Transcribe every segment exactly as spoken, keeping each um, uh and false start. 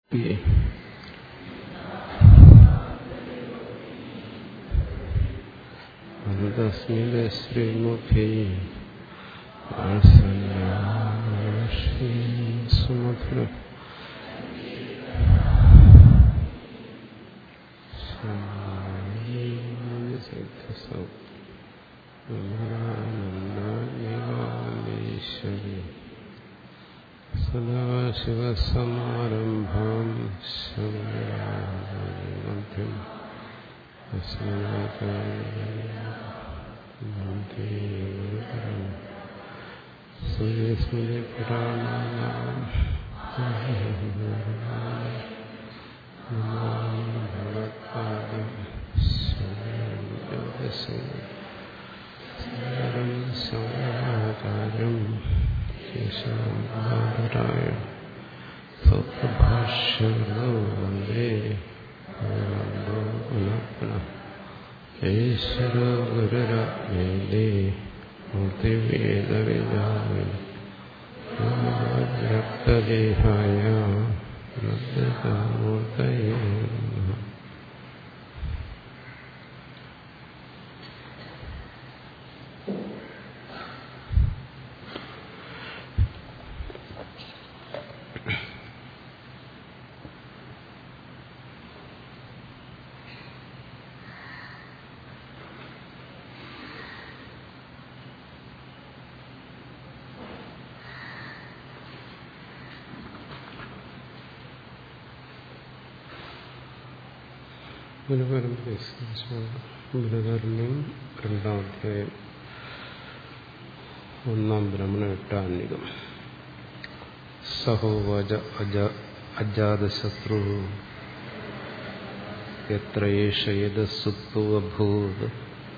തസ്മിൻ ശ്രീമുഖേ സുമധുര നന്ദീശ്വരി സദാശിവസമാരംഭാം ശങ്കരാചാര്യമധ്യം സ്മൃതി പുരാണാനാം ഭഗവത്പാദം ശങ്കരാചാര്യം കേശവരായ സൗപ്രഭാഷ്യോ വന്ദേ ഈശ്വരോ ഗുരുരാത്മേതി മൂർത്തിവേദവിദാവിൻ രക്തദേഹായ മൂർത്തയേ നമഃ. ബൃഹദാരണ്യം രണ്ടാം അധ്യായം ഒന്നാം ബ്രഹ്മണ എട്ടാന്നികം. സഹോവാച അജാതശത്രു യത്ര ഏഷ യദസുപ്തോ അഭൂത്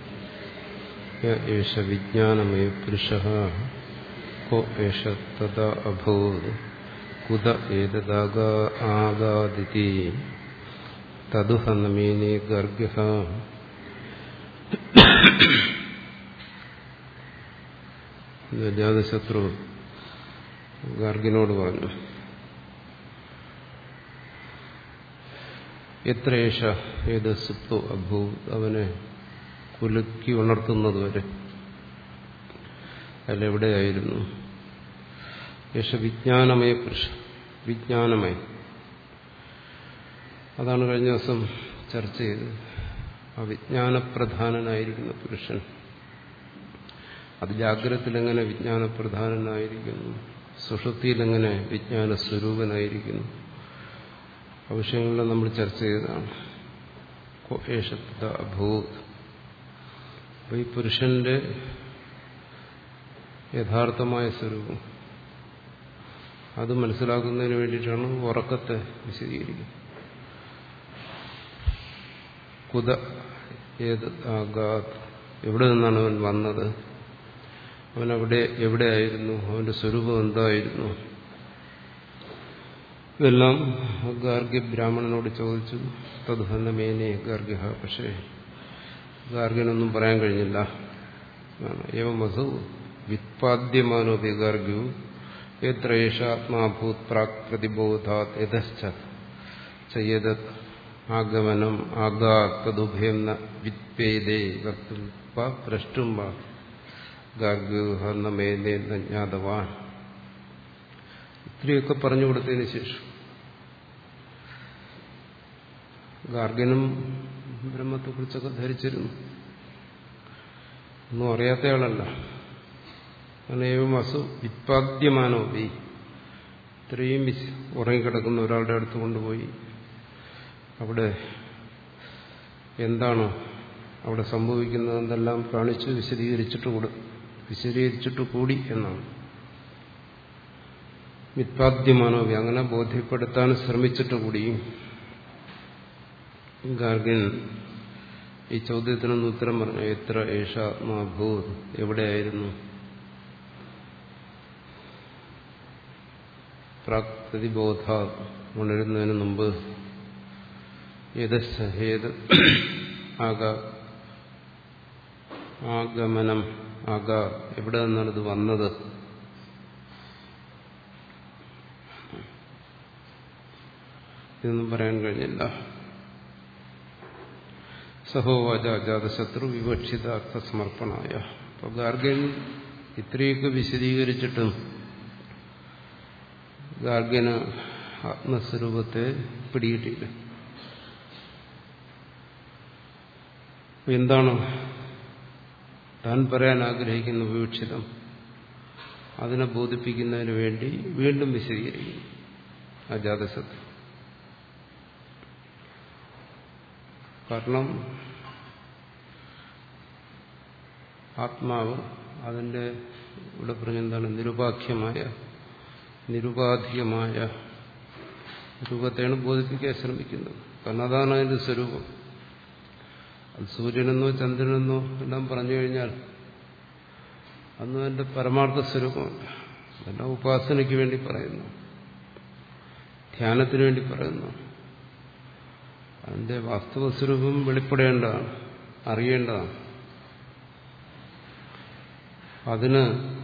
യേഷ വിജ്ഞാനമയ പുരുഷഃ കോ ഏഷ തദാ അഭൂത് കുത ഏതദാഗാദിതി തദുഹനമേനേ ഗർഗ്യഃ. അജാതശത്രു ഗർഗിനോട് പറഞ്ഞു, എത്ര ഏഷ ഏത് സുപ്തോ അഭൂത്, അവനെ കുലുക്കി ഉണർത്തുന്നതുവരെ അതിലെവിടെയായിരുന്നു? യേശ വിജ്ഞാനമയ പുരുഷ, വിജ്ഞാനമയ, അതാണ് കഴിഞ്ഞ ദിവസം ചർച്ച ചെയ്തത്. ആ വിജ്ഞാനപ്രധാനനായിരിക്കുന്ന പുരുഷൻ അത് ജാഗ്രതത്തിലെങ്ങനെ വിജ്ഞാനപ്രധാനനായിരിക്കുന്നു, സുഷുപ്തിയിലെങ്ങനെ വിജ്ഞാന സ്വരൂപനായിരിക്കുന്നു, ആ വിഷയങ്ങളെല്ലാം നമ്മൾ ചർച്ച ചെയ്തതാണ്. ഏഷത്ത അഭൂത്, അപ്പൊ ഈ പുരുഷന്റെ യഥാർത്ഥമായ സ്വരൂപം അത് മനസ്സിലാക്കുന്നതിന് വേണ്ടിയിട്ടാണ് ഉറക്കത്തെ വിശദീകരിക്കുന്നത്. കുത ഏത് ആഗാത്, എവിടെ നിന്നാണ് അവൻ വന്നത്, അവൻ അവിടെ എവിടെയായിരുന്നു, അവന്റെ സ്വരൂപം എന്തായിരുന്നു, ഇതെല്ലാം ഗാർഗ്യ ബ്രാഹ്മണനോട് ചോദിച്ചു. തദ്ഹനമേനെ ഗാർഗ്യ, പക്ഷേ ഗാർഗ്യനൊന്നും പറയാൻ കഴിഞ്ഞില്ല. ഏവമസൗ വ്യുത്പാദ്യമാനോപി ഗാർഗ്യു എത്ര ഏഷാത്മാഭൂത് പ്രാക് പ്രതിബോധാത് യഥശ്ച ചയത് ആഗമനം ആഗാ തദുഭയം ന വിത്പേദേ വക്തും വാ പ്രഷ്ടും വാ ഗാർഗ്യോഹർണമേനേ ജ്ഞാതവാൻ. ഇത്രയൊക്കെ പറഞ്ഞു കൊടുത്തതിന് ശേഷം ഗാർഗ്യനും ബ്രഹ്മത്തെക്കുറിച്ചൊക്കെ ധരിച്ചിരുന്നു, ഒന്നും അറിയാത്തയാളല്ല. അനേകം വസു വിത്പാദ്യമാനോ ബി, ഇത്രയും ഉറങ്ങിക്കിടക്കുന്ന ഒരാളുടെ അടുത്ത് കൊണ്ടുപോയി അവിടെ എന്താണ് അവിടെ സംഭവിക്കുന്നത് എന്തെല്ലാം കാണിച്ച് വിശദീകരിച്ചിട്ട് കൂടി വിശദീകരിച്ചിട്ട് കൂടി എന്നാണ്. വിത്പാദ്യമാനോവി, അങ്ങനെ ബോധ്യപ്പെടുത്താൻ ശ്രമിച്ചിട്ട് കൂടിയും ഗാർഗ്യൻ ഈ ചോദ്യത്തിനൊന്ന് ഉത്തരം പറഞ്ഞു. എത്ര ഏഷാത്മാഭൂത്, എവിടെയായിരുന്നു, പ്രാക് പ്രതിബോധ, ഉണരുന്നതിന് മുമ്പ്, യഥേത് ആകാ ആഗമനം ആകാ, എവിടെ നിന്നാണ് ഇത് വന്നത്, ഇതൊന്നും പറയാൻ കഴിഞ്ഞില്ല. സഹോവാച അജാതശത്രു വിവക്ഷിത അർത്ഥസമർപ്പണായ. അപ്പോൾ ഗാർഗ്യൻ ഇത്രയൊക്കെ വിശദീകരിച്ചിട്ടും ഗാർഗ്യന് ആത്മസ്വരൂപത്തെ പിടികിട്ടിയില്ല. എന്താണ് താൻ പറയാൻ ആഗ്രഹിക്കുന്ന വിവക്ഷിതം, അതിനെ ബോധിപ്പിക്കുന്നതിന് വേണ്ടി വീണ്ടും വിശദീകരിക്കുന്നു അജാതശത്രു. കാരണം ആത്മാവ് അതിൻ്റെ ഇവിടെ പറഞ്ഞെന്താണ് നിരുപാഖ്യമായ നിരുപാധികമായ രൂപത്തെയാണ് ബോധിപ്പിക്കാൻ ശ്രമിക്കുന്നത്. കാരണം അതാണ് അതിൻ്റെ സ്വരൂപം. അത് സൂര്യനെന്നോ ചന്ദ്രനെന്നോ എല്ലാം പറഞ്ഞു കഴിഞ്ഞാൽ അന്നും അതിൻ്റെ പരമാർത്ഥ സ്വരൂപമല്ല. അതെല്ലാം ഉപാസനയ്ക്ക് വേണ്ടി പറയുന്നു, ധ്യാനത്തിന് വേണ്ടി പറയുന്നു. അതിന്റെ വാസ്തവ സ്വരൂപം വെളിപ്പെടേണ്ടതാണ്, അറിയേണ്ടതാണ്. അതിന്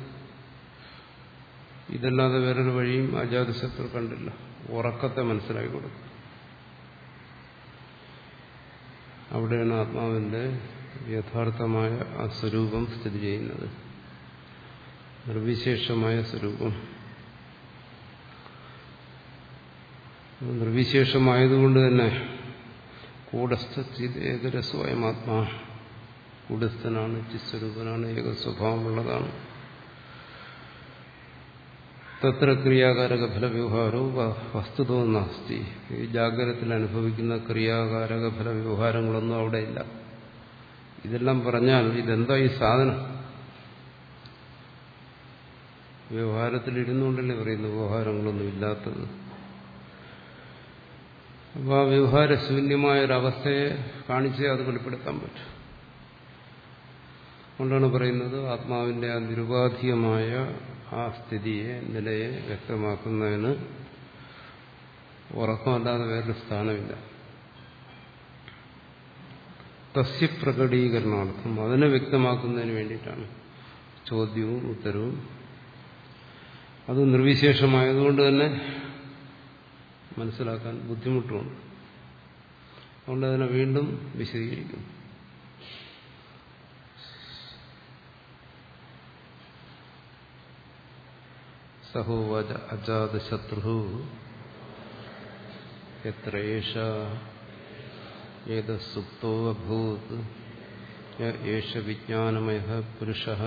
ഇതല്ലാതെ വേറൊരു വഴിയും അജാതശത്രു കണ്ടില്ല. ഉറക്കത്തെ മനസ്സിലാക്കി കൊടുക്കും. അവിടെയാണ് ആത്മാവിന്റെ യഥാർത്ഥമായ ആ സ്വരൂപം സ്ഥിതി ചെയ്യുന്നത്, നിർവിശേഷമായ സ്വരൂപം. നിർവിശേഷമായതുകൊണ്ട് തന്നെ കൂടസ്ഥിത് ഏകരസ്വയം ആത്മാ, കൂടസ്ഥനാണ്, ചിസ്വരൂപനാണ്, ഏക സ്വഭാവമുള്ളതാണ്. തത്ര ക്രിയാകാരക ഫലവ്യവഹാരവും വസ്തുതോ നാസ്തി. ഈ ജാഗ്രതത്തിൽ അനുഭവിക്കുന്ന ക്രിയാകാരക ഫലവ്യവഹാരങ്ങളൊന്നും അവിടെ ഇല്ല. ഇതെല്ലാം പറഞ്ഞാൽ ഇതെന്താ ഈ സാധനം? വ്യവഹാരത്തിൽ ഇരുന്നുകൊണ്ടല്ലേ പറയുന്നു വ്യവഹാരങ്ങളൊന്നും ഇല്ലാത്തത്. അപ്പോൾ ആ വ്യവഹാരശൂന്യമായ ഒരവസ്ഥയെ കാണിച്ചേ അത് വെളിപ്പെടുത്താൻ പറ്റും. അതുകൊണ്ടാണ് പറയുന്നത് ആത്മാവിന്റെ ആ നിരുപാധികമായ ആ സ്ഥിതിയെ, നിലയെ വ്യക്തമാക്കുന്നതിന് ഉറക്കമല്ലാതെ വേറൊരു സ്ഥാനമില്ല. തസ്യ പ്രകടീകരണാർത്ഥം, അതിനെ വ്യക്തമാക്കുന്നതിന് വേണ്ടിയിട്ടാണ് ചോദ്യവും ഉത്തരവും. അത് നിർവിശേഷമായതുകൊണ്ട് തന്നെ മനസ്സിലാക്കാൻ ബുദ്ധിമുട്ടുമുണ്ട്. അതുകൊണ്ട് അതിനെ വീണ്ടും വിശദീകരിക്കുന്നു. സഹോവാച അജാതശത്രു യത്ര ഏഷ ഏതസുപ്തോ അഭൂത് യേഷ വിജ്ഞാനമയഃ പുരുഷഃ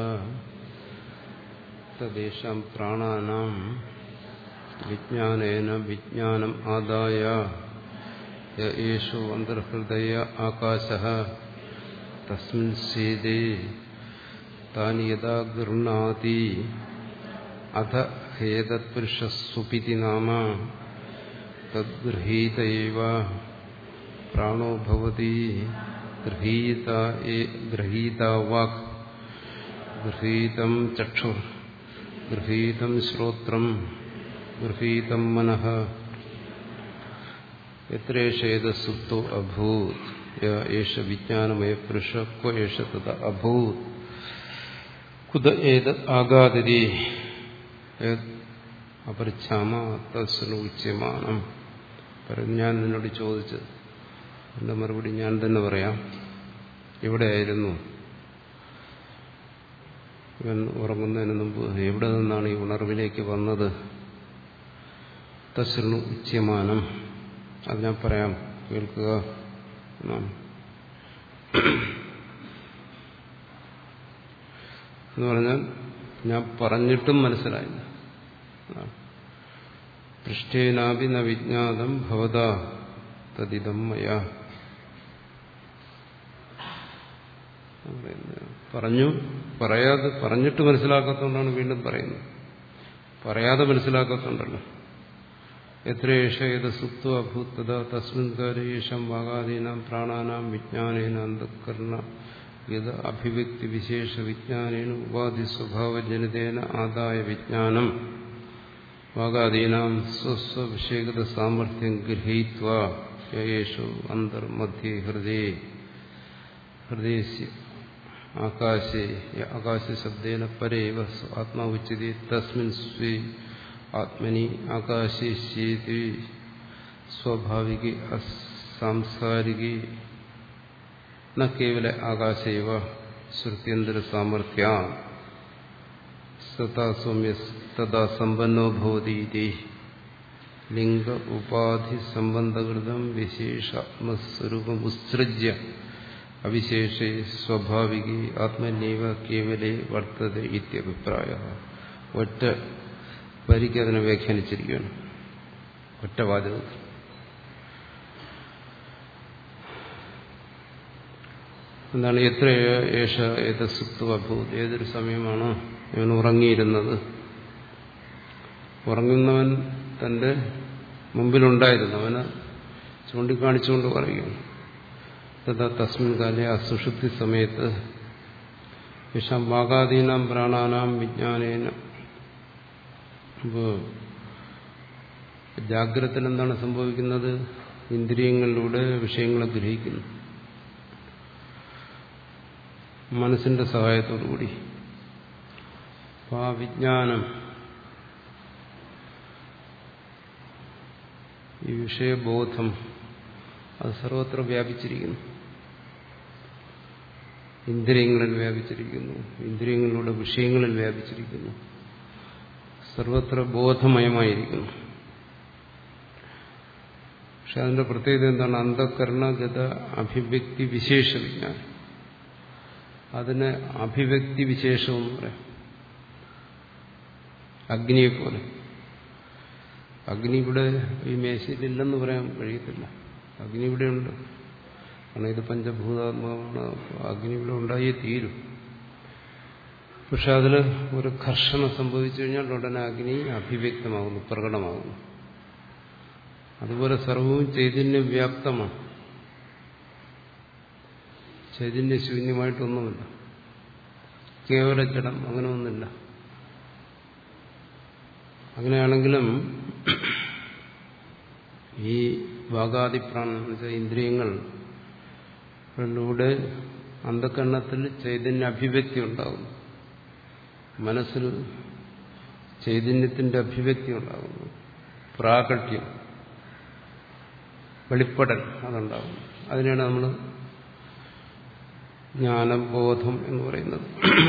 തദ്ദേശാം പ്രാണാനാം വിജ്ഞാനേന വിജ്ഞാനം ആദായ യേഷു അന്തർഹൃദയ ആകാശഃ തസ്മിൻ സീദേ താനി യഥാ ഗൃഹ്ണാതി അഥ ഹേതത്പുരുഷസ്സുപിതി നാമ തദ്ഗൃഹീത ഏവ പ്രാണോ ഭവതി. ഗൃഹീത ഗൃഹീത വാക്, ഗൃഹീതം ചക്ഷുർ, ഗൃഹീതം ശ്രോത്രം, ഗൃഹീതം മനഃ. എത്രേഷേതസുപ്തോ അഭൂത് യേഷ വിജ്ഞാനമയ പുരുഷ ക്വ ഏഷ തദ അഭൂത് കുത ഏതത് ആഗാദിതി അപരിച്ഛാമ തസ്നു ഉച്യമാനം. ഞാൻ നിന്നോട് ചോദിച്ചത് എന്റെ മറുപടി ഞാൻ തന്നെ പറയാം. എവിടെയായിരുന്നു ഇവൻ ഉറങ്ങുന്നതിന് മുമ്പ്? എവിടെ നിന്നാണ് ഈ ഉണർവിലേക്ക് വന്നത്? തസ്നു ഉച്യമാനം, അത് ഞാൻ പറയാം, കേൾക്കുക എന്നാണ്. എന്ന് പറഞ്ഞാൽ ഞാൻ പറഞ്ഞിട്ടും മനസ്സിലായില്ല. പൃഷ്ഠേനാപി ന വിജ്ഞാതം ഭവതാ തദിദം മയാ. പറഞ്ഞു, പറയാതെ പറഞ്ഞിട്ട് മനസ്സിലാക്കാത്തതുകൊണ്ടാണ് വീണ്ടും പറയുന്നത്. പറയാതെ മനസ്സിലാക്കാത്തതുകൊണ്ടല്ലോ. എത്രയേഷ ഏത് സുപ്തോ അഭൂത്തത തസ്മിൻ കാലേഷം വാഗാദീനാം പ്രാണാനാം വിജ്ഞാനേന അന്ധഃകരണ യത് അഭിവ്യക്തി വിശേഷ വിജ്ഞാനേന ഉപാധി സ്വഭാവജനിതേന ആദായ വിജ്ഞാനം വാഗാദീനാം സ്വസ്വവിഷേകത സാമർഥ്യം ഗൃഹീത്വാ യേഷു അന്തർമധ്യേ ഹൃദേ ഹൃദയസ്യ ആകാശേ ആകാശശബ്ദേന പരേവ ആത്മാ ഉച്യതേ തസ്മിൻ സ്വേ ആത്മനി ആകാശേശ്യേതി സ്വാഭാവികി അസാംസാരികി ന കേവല ആകാശൈവ ശ്രുത്യന്തര സാമർഥ്യ സദാ സൗമ്യ തഥാ സമ്പന്നോ ഭവതി ലിംഗ ഉപാധി സംബന്ധകൃതം വിശേഷാത്മസ്വരൂപം ഉത്സൃജ്യ അവിശേഷേ സ്വാഭാവികി ആത്മന്യവ കേവലേ വർത്തത ഇത്യഭിപ്രായ. ഒറ്റ വരിക്ക് അതിനെ വ്യാഖ്യാനിച്ചിരിക്കുകയാണ്, ഒറ്റ വാചകത്തിൽ. എന്താണ് എത്ര ഏഷ ഏത സുപ്ത അഭൂത്, ഏതൊരു സമയമാണ് ഇവൻ ഉറങ്ങിയിരുന്നത്. ഉറങ്ങുന്നവൻ തന്റെ മുമ്പിലുണ്ടായിരുന്നു, അവന് ചൂണ്ടിക്കാണിച്ചുകൊണ്ട് പറയുകയാണ്. തഥാ തസ്മിൻ കാലേ അസുഷുപ്തി സമയത്ത് യേശാം വാഗാദീനാം പ്രാണാനാം വിജ്ഞാനേന. അപ്പോൾ ജാഗ്രതത്തിൽ എന്താണ് സംഭവിക്കുന്നത്? ഇന്ദ്രിയങ്ങളിലൂടെ വിഷയങ്ങളെ ഗ്രഹിക്കുന്നു, മനസ്സിന്റെ സഹായത്തോടുകൂടി. അപ്പോൾ ആ വിജ്ഞാനം, ഈ വിഷയബോധം അത് സർവത്ര വ്യാപിച്ചിരിക്കുന്നു, ഇന്ദ്രിയങ്ങളിൽ വ്യാപിച്ചിരിക്കുന്നു, ഇന്ദ്രിയങ്ങളിലൂടെ വിഷയങ്ങളിൽ വ്യാപിച്ചിരിക്കുന്നു, സർവത്ര ബോധമയമായിരിക്കുന്നു. പക്ഷെ അതിന്റെ പ്രത്യേകത എന്താണ്? അന്ധകരണഗത അഭിവ്യക്തി വിശേഷ വിജ്ഞാനം. അതിന് അഭിവ്യക്തി വിശേഷമെന്ന് പറയാം. അഗ്നിയെപ്പോലെ. അഗ്നി ഇവിടെ ഈ മേശയിലില്ലെന്ന് പറയാൻ കഴിയത്തില്ല. അഗ്നി ഇവിടെയുണ്ട്, കാരണം ഇത് പഞ്ചഭൂതാത്മാവാണ്. അഗ്നി ഇവിടെ ഉണ്ടായേ തീരും. പക്ഷെ അതിൽ ഒരു ഘർഷണം സംഭവിച്ചു കഴിഞ്ഞാൽ ഉടനെ അഗ്നി അഭിവ്യക്തമാകുന്നു, പ്രകടമാകുന്നു. അതുപോലെ സർവവും ചൈതന്യ വ്യാപ്തമാണ്, ചൈതന്യശൂന്യമായിട്ടൊന്നുമില്ല. കേവല ജഡം അങ്ങനെ ഒന്നില്ല. അങ്ങനെയാണെങ്കിലും ഈ വാഗാദിപ്രാണൻ എന്ന് വെച്ചാൽ ഇന്ദ്രിയങ്ങളിലൂടെ അന്ധകരണത്തിൽ ചൈതന്യ അഭിവ്യക്തി ഉണ്ടാകുന്നു, മനസ്സിൽ ചൈതന്യത്തിന്റെ അഭിവ്യക്തി ഉണ്ടാകുന്നു, പ്രാകട്യം, വെളിപ്പെടൽ അതുണ്ടാകുന്നു. അതിനെയാണ് നമ്മൾ ജ്ഞാനം, ബോധം എന്ന് പറയുന്നത്.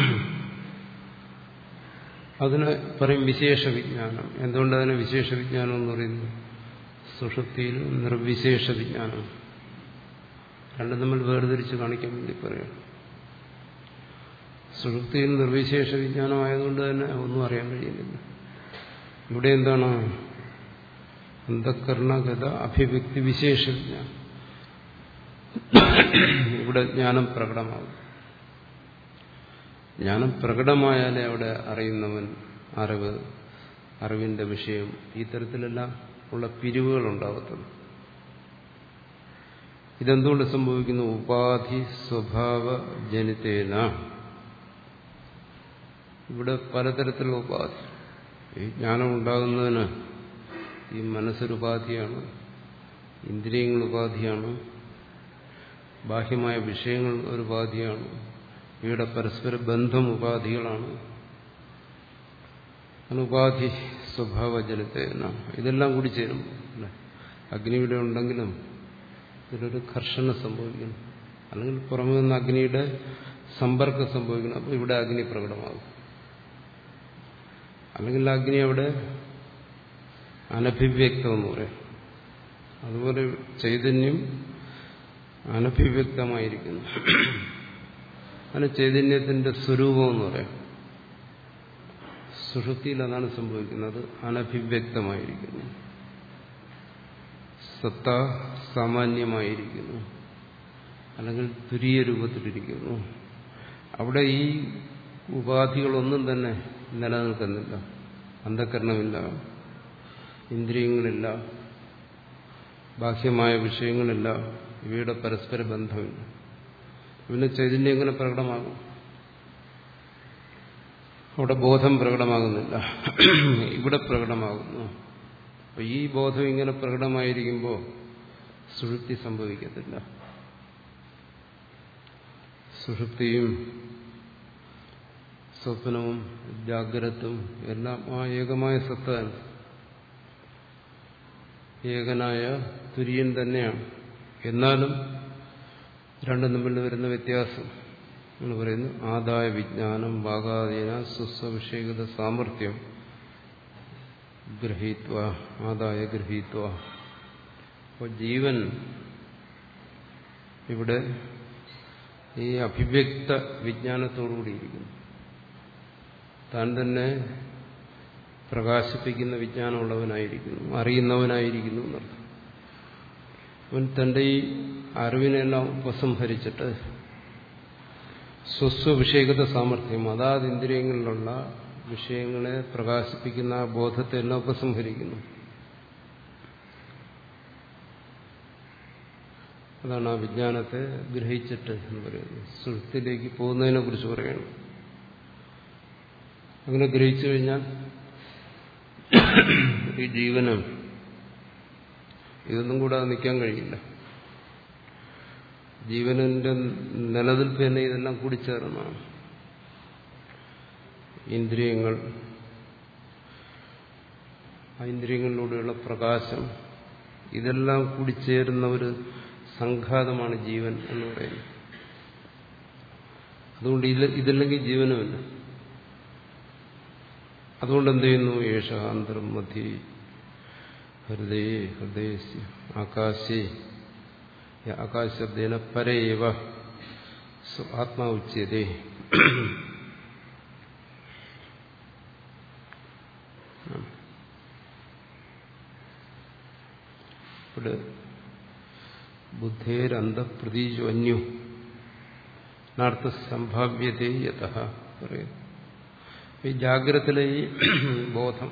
അതിന് പറയും വിശേഷ വിജ്ഞാനം. എന്തുകൊണ്ട് അതിന് വിശേഷ വിജ്ഞാനം എന്ന് പറയുന്നു? സുഷുപ്തിയിൽ നിർവിശേഷ വിജ്ഞാനം. രണ്ടും നമ്മൾ വേർതിരിച്ച് കാണിക്കാൻ വേണ്ടി പറയാം. സുഷുപ്തിയിൽ നിർവിശേഷ വിജ്ഞാനമായതുകൊണ്ട് തന്നെ ഒന്നും അറിയാൻ കഴിയുന്നില്ല. ഇവിടെ എന്താണ്? അന്ധകരണഗത അഭിവ്യക്തി വിശേഷ വിജ്ഞാനം. ഇവിടെ ജ്ഞാനം പ്രകടമാകും. ജ്ഞാനം പ്രകടമായാലേ അവിടെ അറിയുന്നവൻ, അറിവ്, അറിവിന്റെ വിഷയം, ഈ തരത്തിലെല്ലാം ഉള്ള പിരിവുകൾ ഉണ്ടാകത്തുള്ളൂ. ഇതെന്തുകൊണ്ട് സംഭവിക്കുന്നു? ഉപാധി സ്വഭാവ ജനിതേന. ഇവിടെ പലതരത്തിലുള്ള ഉപാധി. ഈ ജ്ഞാനം ഉണ്ടാകുന്നതിന് ഈ മനസ്സൊരുപാധിയാണ്, ഇന്ദ്രിയങ്ങൾ ഉപാധിയാണ്, ബാഹ്യമായ വിഷയങ്ങൾ ഒരു ഉപാധിയാണ്, ഇവയുടെ പരസ്പര ബന്ധം ഉപാധികളാണ്. ഉപാധി സ്വഭാവജനത്തേന ഇതെല്ലാം കൂടി ചേരും. അഗ്നി ഇവിടെ ഉണ്ടെങ്കിലും ഇതിലൊരു ഘർഷണം സംഭവിക്കണം, അല്ലെങ്കിൽ പുറമെ നിന്ന് അഗ്നിയുടെ സമ്പർക്കം സംഭവിക്കണം. അപ്പോൾ ഇവിടെ അഗ്നി പ്രകടമാകും. അല്ലെങ്കിൽ അഗ്നി അവിടെ അനഭിവ്യക്തം എന്ന് പറയാം. അതുപോലെ ചൈതന്യം അനഭിവ്യക്തമായിരിക്കുന്നു. അതിന് ചൈതന്യത്തിന്റെ സ്വരൂപം എന്ന് പറയാം. സുഷുപ്തിയിൽ അതാണ് സംഭവിക്കുന്നത്, അനഭിവ്യക്തമായിരിക്കുന്നു, സത്ത സാമാന്യമായിരിക്കുന്നു, അല്ലെങ്കിൽ തുരീയ രൂപത്തിലിരിക്കുന്നു. അവിടെ ഈ ഉപാധികളൊന്നും തന്നെ നിലനിൽക്കുന്നില്ല. അന്ധകരണമില്ല, ഇന്ദ്രിയങ്ങളില്ല, ബാഹ്യമായ വിഷയങ്ങളില്ല, ഇവയുടെ പരസ്പര ബന്ധമില്ല. പിന്നെ ചൈതന്യം എങ്ങനെ പ്രകടമാകും? അവിടെ ബോധം പ്രകടമാകുന്നില്ല, ഇവിടെ പ്രകടമാകുന്നു. അപ്പൊ ഈ ബോധം ഇങ്ങനെ പ്രകടമായിരിക്കുമ്പോൾ സുഷുപ്തി സംഭവിക്കത്തില്ല. സുഷുപ്തിയും സ്വപ്നവും ജാഗ്രതും എല്ലാം ആ ഏകമായ സത്തയാണ്. ഏകനായ തുര്യൻ തന്നെയാണ്. എന്നാലും രണ്ടും തമ്മിൽ വരുന്ന വ്യത്യാസം എന്ന് പറയുന്നു ആദായ വിജ്ഞാനം വാഗാദീന സുസ്വവിഷേകത സാമർഥ്യം ഗ്രഹീത്വ ആദായ ഗ്രഹീത്വ. അപ്പോൾ ജീവൻ ഇവിടെ ഈ അഭിവ്യക്ത വിജ്ഞാനത്തോടുകൂടിയിരിക്കുന്നു. താൻ തന്നെ പ്രകാശിപ്പിക്കുന്ന വിജ്ഞാനമുള്ളവനായിരിക്കുന്നു, അറിയുന്നവനായിരിക്കുന്നു എന്നർത്ഥം. അവൻ തന്റെ ഈ അറിവിനെല്ലാം ഉപസംഹരിച്ചിട്ട് സ്വസ്വവിഷേകത സാമർഥ്യം അതാത് ഇന്ദ്രിയങ്ങളിലുള്ള വിഷയങ്ങളെ പ്രകാശിപ്പിക്കുന്ന ആ ബോധത്തെ എല്ലാം ഉപസംഹരിക്കുന്നു. അതാണ് ആ വിജ്ഞാനത്തെ ഗ്രഹിച്ചിട്ട് എന്ന് പറയുന്നത്. സുഷുപ്തിയിലേക്ക് പോകുന്നതിനെ കുറിച്ച് പറയണം. അങ്ങനെ ഗ്രഹിച്ചു കഴിഞ്ഞാൽ ഈ ജീവന് ഇതൊന്നും കൂടാതെ നിൽക്കാൻ കഴിയില്ല. ജീവനിന്റെ നിലനിൽപ്പ് തന്നെ ഇതെല്ലാം കൂടിച്ചേർന്നതാണ്. ഇന്ദ്രിയങ്ങൾ, ആ ഇന്ദ്രിയങ്ങളിലൂടെയുള്ള പ്രകാശം, ഇതെല്ലാം കൂടിച്ചേരുന്ന ഒരു സംഘാതമാണ് ജീവൻ എന്ന് പറയുന്നത്. അതുകൊണ്ട് ഇതില്ലെങ്കിൽ ജീവനുമില്ല. അതുകൊണ്ട് എന്ത് ചെയ്യുന്നു? യേശ അന്തരം മധ്യേ ഹൃദയേ ഹൃദയസ്യ ആകാശേ ആകാശബ്ദേന പരേവ ആത്മാ ഉച്യതേ. ഇവിടെ ബുദ്ധേരന്തപ്രതീജു അന്യു നാർത്ഥ സംഭാവ്യതേ യതഃ പറയുന്നു. ഈ ജാഗ്രതയിലെ ഈ ബോധം,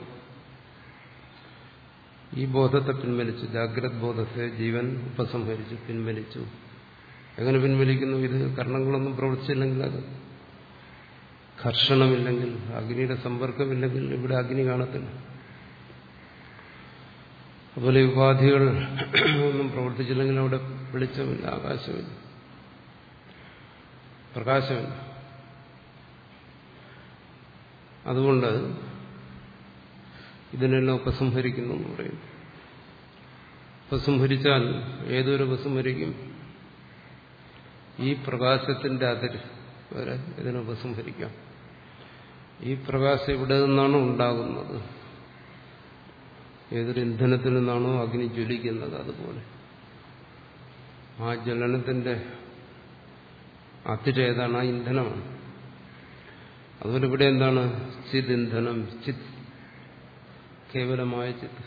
ഈ ബോധത്തെ പിൻവലിച്ചു, ജാഗ്രത് ബോധത്തെ ജീവൻ ഉപസംഹരിച്ചു, പിൻവലിച്ചു. എങ്ങനെ പിൻവലിക്കുന്നു? ഇത് കർണങ്ങളൊന്നും പ്രവർത്തിച്ചില്ലെങ്കിൽ, അത് ഘർഷണമില്ലെങ്കിൽ, അഗ്നിയുടെ സമ്പർക്കമില്ലെങ്കിൽ ഇവിടെ അഗ്നി കാണത്തില്ല. അതുപോലെ ഉപാധികൾ ഒന്നും പ്രവർത്തിച്ചില്ലെങ്കിൽ അവിടെ വെളിച്ചമില്ല, ആകാശമില്ല, പ്രകാശമില്ല. അതുകൊണ്ട് ഇതിനെല്ലാം ഉപസംഹരിക്കുന്നു എന്ന് പറയുന്നു. ഉപസംഹരിച്ചാൽ ഏതൊരു ഉപസംഹരിക്കും? ഈ പ്രകാശത്തിന്റെ അതിര് വരെ ഇതിനെ ഉപസംഹരിക്കാം. ഈ പ്രകാശം ഇവിടെ നിന്നാണോ ഉണ്ടാകുന്നത്? ഏതൊരു ഇന്ധനത്തിൽ നിന്നാണോ അഗ്നി ജ്വലിക്കുന്നത് അതുപോലെ ആ ജ്വലനത്തിന്റെ അതിരേതാണ്? ആ ഇന്ധനമാണ്. അതുപോലെ ഇവിടെ എന്താണ്? ചിത് ഇന്ധനം, ചിത് കേവലമായ ചിത്ത്.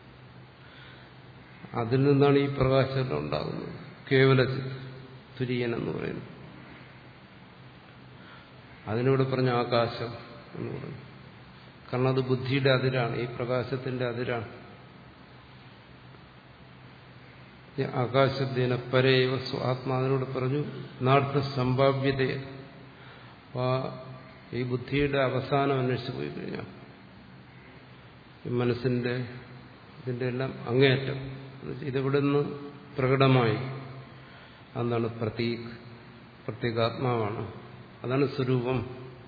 അതിൽ നിന്നാണ് ഈ പ്രകാശം ഉണ്ടാകുന്നത്. കേവല ചിത്ത്, തുര്യൻ എന്ന് പറയുന്നു. അതിനോട് പറഞ്ഞ ആകാശം എന്ന് പറഞ്ഞു. കാരണം അത് ബുദ്ധിയുടെ അതിരാണ്, ഈ പ്രകാശത്തിന്റെ അതിരാണ്. ആകാശത്തേന പരേവ ആത്മാവിനോട് പറഞ്ഞു നാർത്ഥ സംഭാവ്യത. ഈ ബുദ്ധിയുടെ അവസാനം അന്വേഷിച്ചു പോയി കഴിഞ്ഞാൽ ഈ മനസ്സിന്റെ ഇതിന്റെ എല്ലാം അങ്ങേയറ്റം ഇതെവിടെ നിന്ന് പ്രകടമായി? അതാണ് പ്രതീക്, പ്രത്യേകാത്മാവാണ്. അതാണ് സ്വരൂപം.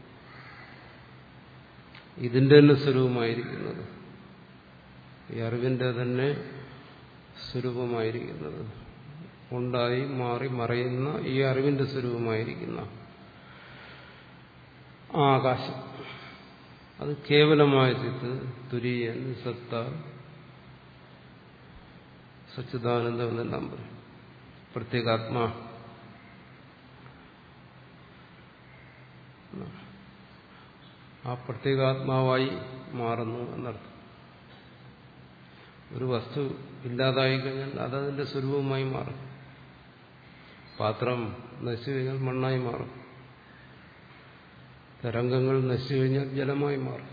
ഇതിന്റെ തന്നെ സ്വരൂപമായിരിക്കുന്നത്, ഈ അറിവിന്റെ തന്നെ സ്വരൂപമായിരിക്കുന്നത്, ഉണ്ടായി മാറി മറയുന്ന ഈ അറിവിന്റെ സ്വരൂപമായിരിക്കുന്ന ആ ആകാശം, അത് കേവലമായ ചിത്ത്, തുര്യൻ, സത്ത, സച്ചിദാനന്ദം എന്നെല്ലാം പറയും. പ്രത്യേകാത്മാ. ആ പ്രത്യേകാത്മാവായി മാറുന്നു എന്നർത്ഥം. ഒരു വസ്തു ഇല്ലാതായി കഴിഞ്ഞാൽ അതതിന്റെ സ്വരൂപമായി മാറും. പാത്രം നശിച്ചു കഴിഞ്ഞാൽ മണ്ണായി മാറും. തരംഗങ്ങൾ നശിച്ചു കഴിഞ്ഞാൽ ജലമായി മാറും.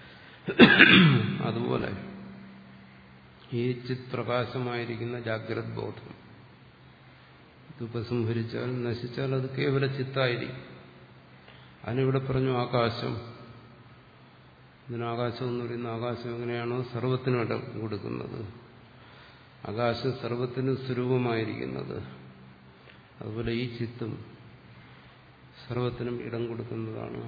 അതുപോലെ ഈ ചിത് പ്രകാശമായിരിക്കുന്ന ജാഗ്രത് ബോധം ഇത് ഉപസംഹരിച്ചാൽ, നശിച്ചാൽ അത് കേവല ചിത്തായിരിക്കും. അതിനിവിടെ പറഞ്ഞു ആകാശം. ഇതിനാകാശം എന്ന് പറയുന്ന ആകാശം എങ്ങനെയാണോ സർവത്തിനും ഇടം കൊടുക്കുന്നത്, ആകാശം സർവത്തിനും സ്വരൂപമായിരിക്കുന്നത്, അതുപോലെ ഈ ചിത്തും സർവത്തിനും ഇടം കൊടുക്കുന്നതാണ്,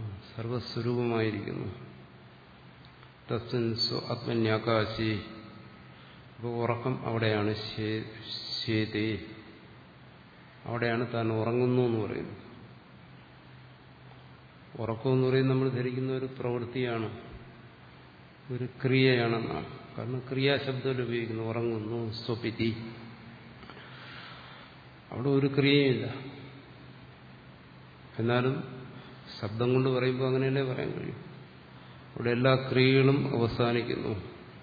സർവസ്വരൂപമായിരിക്കുന്നു. തസ്മിൻ സ്വ ആത്മന്യാകാശി അപ്പോൾ ഉറക്കം അവിടെയാണ്. ശേതേ, അവിടെയാണ് താൻ ഉറങ്ങുന്നു എന്ന് പറയുന്നത്. ഉറക്കം എന്ന് പറയുന്നത് നമ്മൾ ധരിക്കുന്ന ഒരു പ്രവൃത്തിയാണ്, ഒരു ക്രിയയാണെന്നാണ്. കാരണം ക്രിയാശബ്ദത്തിൽ ഉപയോഗിക്കുന്നു. ഉറങ്ങുന്നു, സ്വപിതി. അവിടെ ഒരു ക്രിയയില്ല. എന്നാലും ശബ്ദം കൊണ്ട് പറയുമ്പോൾ അങ്ങനെയല്ലേ പറയാൻ കഴിയും. അവിടെ എല്ലാ ക്രിയകളും അവസാനിക്കുന്നു.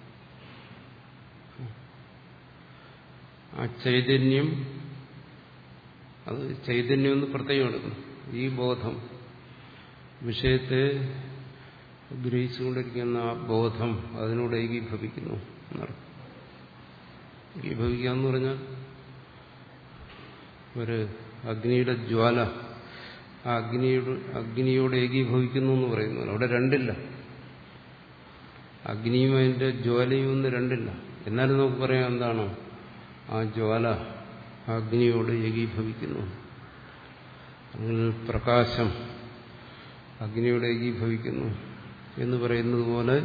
ആ ചൈതന്യം, അത് ചൈതന്യം എന്ന് പ്രത്യേകം എടുക്കണം. ഈ ബോധം, വിഷയത്തെ ഗ്രഹിച്ചുകൊണ്ടിരിക്കുന്ന ആ ബോധം അതിനോട് ഏകീഭവിക്കുന്നു എന്നർത്ഥം. ഏകീഭവിക്കുക എന്ന് പറഞ്ഞാൽ ഒരു അഗ്നിയുടെ ജ്വാല ആ അഗ്നിയോട് അഗ്നിയോട് ഏകീഭവിക്കുന്നു എന്ന് പറയുന്നു. അവിടെ രണ്ടില്ല. അഗ്നിയും അതിന്റെ ജ്വാലയും ഒന്നും രണ്ടില്ല. എന്നാലും നമുക്ക് പറയാം എന്താണ് ആ ജ്വാല അഗ്നിയോട് ഏകീഭവിക്കുന്നു. അങ്ങനെ പ്രകാശം അഗ്നിയോട് ഏകീഭവിക്കുന്നു എന്ന് പറയുന്നത് പോലെ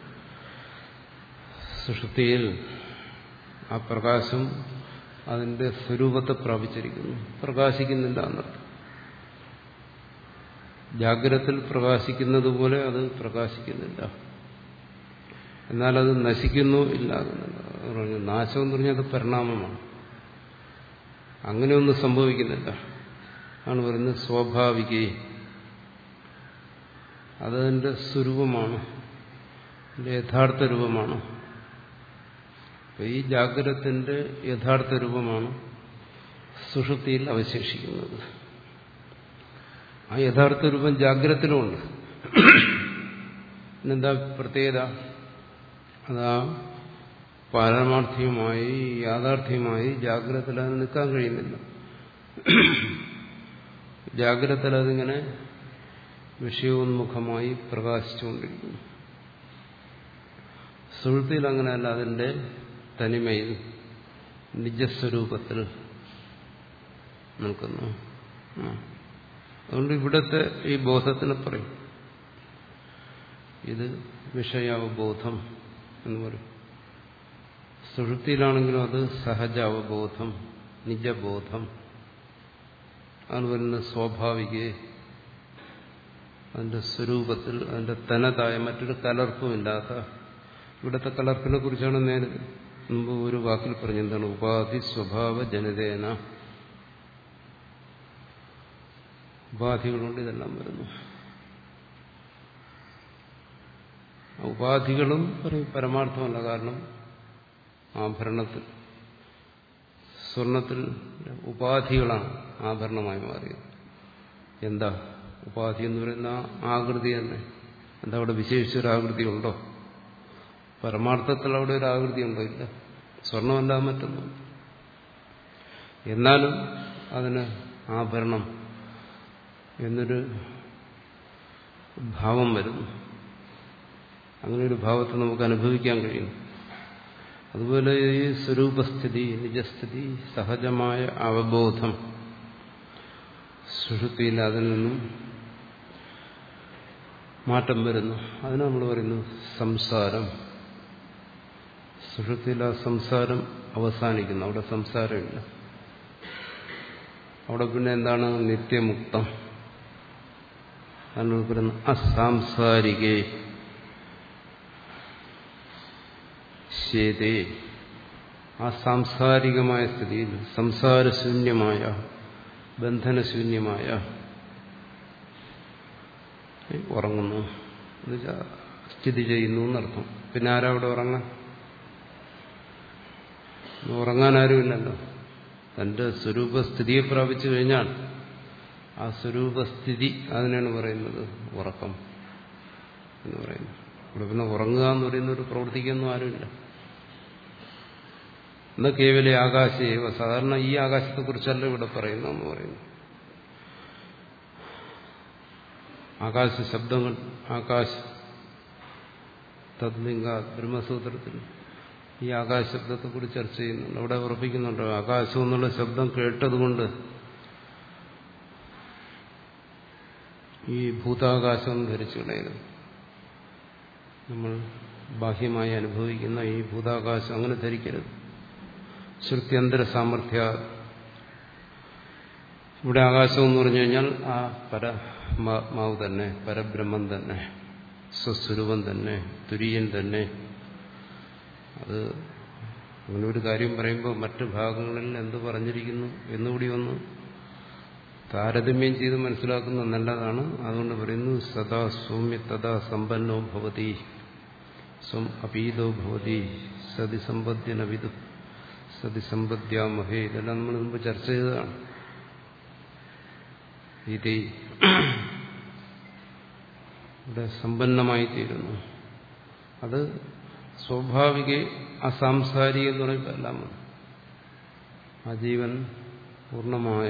സുഷുപ്തിയിൽ ആ പ്രകാശം അതിന്റെ സ്വരൂപത്തെ പ്രാപിച്ചിരിക്കുന്നു. പ്രകാശിക്കുന്നില്ല എന്നർത്ഥം. ജാഗ്രതത്തിൽ പ്രകാശിക്കുന്നത് പോലെ അത് പ്രകാശിക്കുന്നില്ല. എന്നാൽ അത് നശിക്കുന്നു ഇല്ല. പറഞ്ഞു നാശം എന്ന് പറഞ്ഞാൽ അത് പരിണാമമാണ്. അങ്ങനെയൊന്നും സംഭവിക്കുന്നില്ല ആണ് പറയുന്നത്. സ്വാഭാവികേ, അതതിന്റെ സ്വരൂപമാണ്, അതിന്റെ യഥാർത്ഥ രൂപമാണ്. ഈ ജാഗ്രതത്തിന്റെ യഥാർത്ഥ രൂപമാണ് സുഷുപ്തിയിൽ അവശേഷിക്കുന്നത്. ആ യഥാർത്ഥ രൂപം ജാഗ്രതത്തിലുമുണ്ട്. എന്താ പ്രത്യേകത? അതാ പാരമാർത്ഥികമായി യാഥാർത്ഥ്യമായി ജാഗ്രതത്തിൽ അത് നിൽക്കാൻ കഴിയുന്നില്ല. ജാഗ്രതത്തിൽ അതിങ്ങനെ വിഷയോന്മുഖമായി പ്രകാശിച്ചുകൊണ്ടിരിക്കുന്നു. സുഷുപ്തിയിൽ അങ്ങനെയല്ല, അതിന്റെ തനിമയിൽ നിജസ്വരൂപത്തിൽ നിൽക്കുന്നു. അതുകൊണ്ട് ഇവിടുത്തെ ഈ ബോധത്തിന് പറയും ഇത് വിഷയാവബോധം എന്ന് പറയും. സുഷുപ്തിയിലാണെങ്കിലും അത് സഹജ അവബോധം, നിജബോധം. അതാണ് പറയുന്നത് സ്വാഭാവിക, അതിന്റെ സ്വരൂപത്തിൽ, അതിന്റെ തനതായ മറ്റൊരു കലർപ്പുമില്ലാത്ത. ഇവിടുത്തെ കലർപ്പിനെ കുറിച്ചാണ് നേരെ മുമ്പ് ഒരു വാക്കിൽ പറഞ്ഞ എന്താണ് ഉപാധി സ്വഭാവ ജനിതേന. ഉപാധികളുണ്ട് ഇതെല്ലാം വരുന്നു. ഉപാധികളും പറയും പരമാർത്ഥമല്ല. കാരണം ആഭരണത്തിൽ, സ്വർണത്തിൽ ഉപാധികളാണ് ആഭരണമായി മാറിയത്. എന്താ ഉപാധി എന്ന് പറയുന്ന ആകൃതി തന്നെ? എന്താ അവിടെ വിശേഷിച്ചൊരാകൃതി ഉണ്ടോ? പരമാർത്ഥത്തിൽ അവിടെ ഒരു ആകൃതി ഉണ്ടോ? ഇല്ല. സ്വർണമല്ല മറ്റൊന്നും. എന്നാലും അതിന് ആഭരണം എന്നൊരു ഭാവം വരുന്നു. അങ്ങനെ ഒരു ഭാവത്തെ നമുക്ക് അനുഭവിക്കാൻ കഴിയും. അതുപോലെ ഈ സ്വരൂപസ്ഥിതി, നിജസ്ഥിതി, സഹജമായ അവബോധം സുഷുപ്തിയിൽ അതിൽ നിന്നും മാറ്റം വരുന്നു. അതിന് നമ്മൾ പറയുന്നു സംസാരം. സുഷുപ്തിയിൽ ആ സംസാരം അവസാനിക്കുന്നു. അവിടെ സംസാരമില്ല. അവിടെ പിന്നെ എന്താണ്? നിത്യമുക്തം. അതിനോട് പറയുന്നു അസാംസാരികേ ശേതേ. ആ സാംസാരികമായ സ്ഥിതിയിൽ, സംസാരശൂന്യമായ, ബന്ധനശൂന്യമായ ഉറങ്ങുന്നു എന്നുവെച്ചാൽ സ്ഥിതി ചെയ്യുന്നു എന്നർത്ഥം. പിന്നെ ആരാ അവിടെ ഉറങ്ങാൻ? ഉറങ്ങാൻ ആരുമില്ലല്ലോ. തന്റെ സ്വരൂപസ്ഥിതിയെ പ്രാപിച്ചു കഴിഞ്ഞാൽ ആ സ്വരൂപസ്ഥിതി, അതിനാണ് പറയുന്നത് ഉറക്കം എന്ന് പറയുന്നത്. ഇവിടെ പിന്നെ ഉറങ്ങുക എന്ന് പറയുന്ന ഒരു പ്രവൃത്തിക്കൊന്നും ആരുമില്ല. എന്നാൽ കേവല ആകാശേവ, സാധാരണ ഈ ആകാശത്തെക്കുറിച്ചല്ല ഇവിടെ പറയുന്നതെന്ന് പറയുന്നു. ആകാശ ശബ്ദങ്ങൾ, ആകാശ തദ്ലിംഗ ബ്രഹ്മസൂത്രത്തിൽ ഈ ആകാശ ശബ്ദത്തെക്കുറിച്ച് ചർച്ച ചെയ്യുന്നുണ്ട്. അവിടെ ഉറപ്പിക്കുന്നുണ്ട് ആകാശം എന്നുള്ള ശബ്ദം കേട്ടതുകൊണ്ട് ഈ ഭൂതാകാശം ധരിച്ചു കളയരുത്. നമ്മൾ ബാഹ്യമായി അനുഭവിക്കുന്ന ഈ ഭൂതാകാശം അങ്ങനെ ധരിക്കരുത്. ശ്രുത്യന്തര സാമർഥ്യ, ഇവിടെ ആകാശം എന്ന് പറഞ്ഞു കഴിഞ്ഞാൽ ആ പരമാത്മാവ് തന്നെ, പരബ്രഹ്മം തന്നെ, സ്വസ്വരൂപം തന്നെ, തുര്യൻ തന്നെ. അത് അങ്ങനെ ഒരു കാര്യം പറയുമ്പോൾ മറ്റ് ഭാഗങ്ങളിൽ എന്ത് പറഞ്ഞിരിക്കുന്നു എന്നുകൂടി ഒന്ന് താരതമ്യം ചെയ്ത് മനസ്സിലാക്കുന്നത് നല്ലതാണ്. അതുകൊണ്ട് പറയുന്നു സദാ സൗമ്യ തഥാ സമ്പന്നോ ഭവതി സ്വം അപീതോ ഭവതി സതി സമ്പദ്യന വിദു സതി സമ്പദ്യാമഹേ. ഇതെല്ലാം നമ്മൾ മുമ്പ് ചർച്ച ചെയ്തതാണ്. ഇത് ഇവിടെ സമ്പന്നമായി തീരുന്നു. അത് സ്വാഭാവിക അസാംസാരിക എന്ന് പറയുമ്പോൾ എല്ലാം ആ ജീവൻ പൂർണ്ണമായ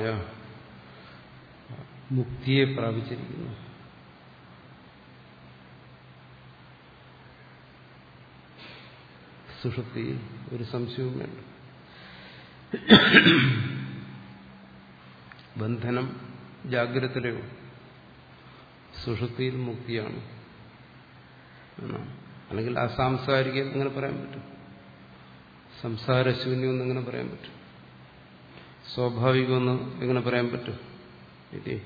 മുക്തിയെ പ്രാപിച്ചിരിക്കുന്നു. സുഷുപ്തിയിൽ ഒരു സംശയവും വേണ്ട. ബന്ധനം ജാഗ്രതയിലേ സുഷുപ്തിയിൽ മുക്തിയാണ്. അല്ലെങ്കിൽ അസാംസാരിക എങ്ങനെ പറയാൻ പറ്റും? സംസാരശൂന്യം എന്നെങ്ങനെ പറയാൻ പറ്റും? സ്വാഭാവികമെന്ന് എങ്ങനെ പറയാൻ പറ്റും? ഇതേ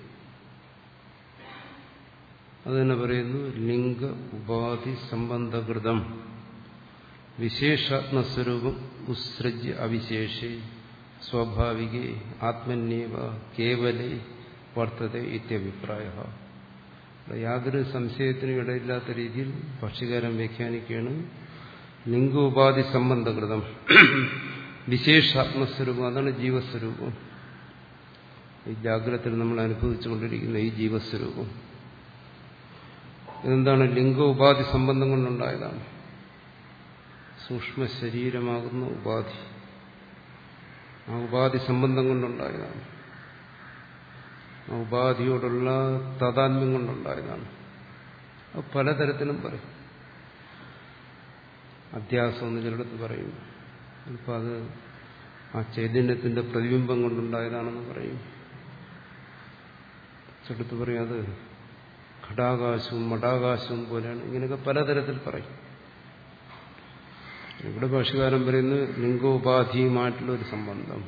അത് തന്നെ പറയുന്നു. ലിംഗ ഉപാധി സംബന്ധകൃതം വിശേഷാത്മസ്വരൂപം ഉത്സൃജ്യ അവിശേഷേ സ്വാഭാവികേ ആത്മന്യേവ കേവലേ വർത്തതേ ഇത്യഭിപ്രായ. യാതൊരു സംശയത്തിനും ഇടയില്ലാത്ത രീതിയിൽ ഭാഷ്യകാരൻ വ്യാഖ്യാനിക്കുകയാണ്. ലിംഗോപാധി സംബന്ധകൃതം വിശേഷാത്മസ്വരൂപം, അതാണ് ജീവസ്വരൂപം. ഈ ജാഗ്രതയിൽ നമ്മൾ അനുഭവിച്ചുകൊണ്ടിരിക്കുന്ന ഈ ജീവസ്വരൂപം ഇതെന്താണ്? ലിംഗോപാധി സംബന്ധം കൊണ്ടുണ്ടായതാണ്. സൂക്ഷ്മ ശരീരമാകുന്ന ഉപാധി, ആ ഉപാധി സംബന്ധം കൊണ്ടുണ്ടായതാണ്. ആ ഉപാധിയോടുള്ള താതാത്മ്യം കൊണ്ടുണ്ടായതാണ്. അത് പലതരത്തിലും പറയും. അധ്യാസം എന്ന് ചിലടത്ത് പറയും. ഇപ്പം അത് ആ ചൈതന്യത്തിന്റെ പ്രതിബിംബം കൊണ്ടുണ്ടായതാണെന്ന് പറയും. ചിലടത്ത് പറയും അത് ഘടാകാശവും മഠാകാശവും പോലെയാണ്. ഇങ്ങനെയൊക്കെ പലതരത്തിൽ പറയും. ഇവിടെ ഭാഷ്യകാരൻ പറയുന്നത് ലിംഗോപാധിയുമായിട്ടുള്ള ഒരു സംബന്ധം,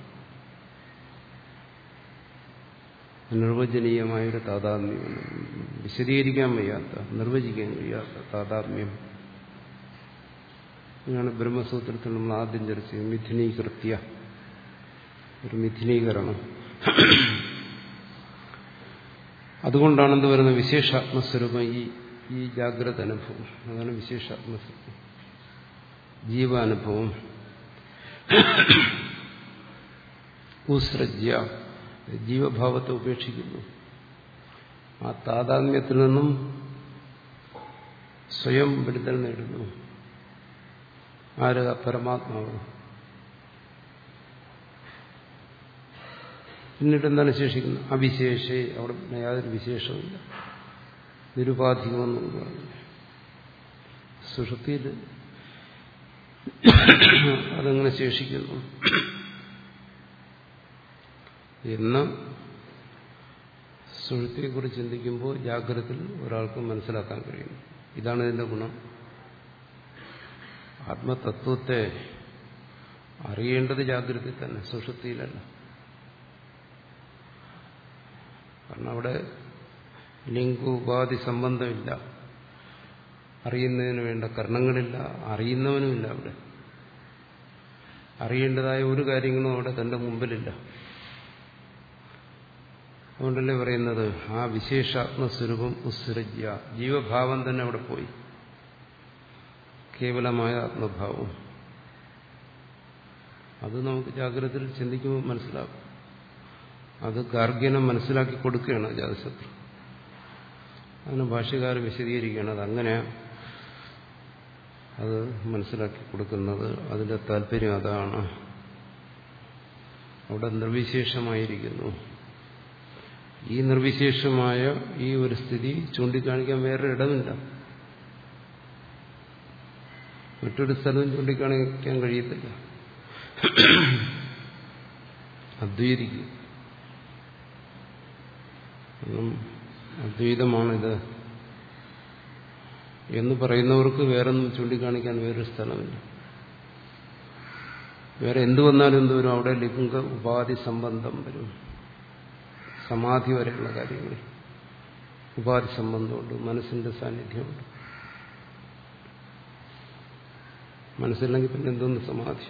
നിർവചനീയമായൊരു താതാത്മ്യം, വിശദീകരിക്കാൻ വയ്യാത്ത, നിർവചിക്കാൻ കഴിയാത്ത താതാത്മ്യം. ഇതാണ് ബ്രഹ്മസൂത്രത്തിൽ നമ്മൾ ആദ്യം ചർച്ച ചെയ്തത്. മിഥുനീകൃത്യ, ഒരു മിഥുനീകരണം. അതുകൊണ്ടാണ് എന്ത് പറയുന്നത്? വിശേഷാത്മസ്വരൂപം, ഈ ഈ ജാഗ്രത അനുഭവം, അതാണ് വിശേഷാത്മസ്വരൂപം. ജീവാനുഭവം ഉത്സൃജ്യ, ജീവഭാവത്തെ ഉപേക്ഷിക്കുന്നു. ആ താതാത്മ്യത്തിൽ നിന്നും സ്വയം വിടുതൽ നേടുന്നു. ആര്? പരമാത്മാവ്. പിന്നീട് എന്താണ് ശേഷിക്കുന്നത്? അവിശേഷേ, അവിടെ യാതൊരു വിശേഷമില്ല, നിരുപാധികമെന്ന് പറഞ്ഞു. സുഷുപ്തിയിൽ അതങ്ങനെ ശേഷിക്കുന്നു എന്ന് സുഷുപ്തിയെക്കുറിച്ച് ചിന്തിക്കുമ്പോൾ ജാഗ്രതയിൽ ഒരാൾക്ക് മനസ്സിലാക്കാൻ കഴിയും. ഇതാണ് ഇതിന്റെ ഗുണം. ആത്മതത്വത്തെ അറിയേണ്ടത് ജാഗ്രതയിൽ തന്നെ, സുഷുപ്തിയിലല്ല. കാരണം അവിടെ ലിംഗോപാധി സംബന്ധമില്ല, അറിയുന്നതിന് വേണ്ട കർണങ്ങളില്ല, അറിയുന്നവനുമില്ല. അവിടെ അറിയേണ്ടതായ ഒരു കാര്യങ്ങളും അവിടെ തന്റെ മുമ്പിലില്ല. അതുകൊണ്ടല്ലേ പറയുന്നത് ആ വിശേഷാത്മസ്വരൂപം ഉത്സൃജ്യ, ജീവഭാവം തന്നെ അവിടെ പോയി, കേവലമായ ആത്മഭാവം. അത് നമുക്ക് ജാഗ്രതയിൽ ചിന്തിക്കുമ്പോൾ മനസ്സിലാക്കും. അത് ഗാർഗ്യനം മനസ്സിലാക്കി കൊടുക്കുകയാണ് അജാതശത്രു. അതിന് ഭാഷ്യകാരൻ വിശദീകരിക്കുകയാണ്. അതങ്ങനെ അത് മനസ്സിലാക്കി കൊടുക്കുന്നത്, അതിന്റെ താല്പര്യം അതാണ്. അവിടെ നിർവിശേഷമായിരിക്കുന്നു. ഈ നിർവിശേഷമായ ഈ ഒരു സ്ഥിതി ചൂണ്ടിക്കാണിക്കാൻ വേറൊരു ഇടമില്ല. മറ്റൊരു സ്ഥലവും ചൂണ്ടിക്കാണിക്കാൻ കഴിയത്തില്ല. അദ്വൈതിക്ക് അദ്വൈതമാണിത്. എന്ന് പറയുന്നവർക്ക് വേറൊന്നും ചൂണ്ടിക്കാണിക്കാൻ വേറൊരു സ്ഥലമില്ല. വേറെ എന്തു വന്നാലും എന്ത് വരും? അവിടെ ലിംഗ ഉപാധി സംബന്ധം വരും. സമാധി വരെയുള്ള കാര്യങ്ങളിൽ ഉപാധി സംബന്ധമുണ്ട്, മനസ്സിന്റെ സാന്നിധ്യമുണ്ട്. മനസ്സില്ലെങ്കിൽ പിന്നെ എന്തോന്ന് സമാധി?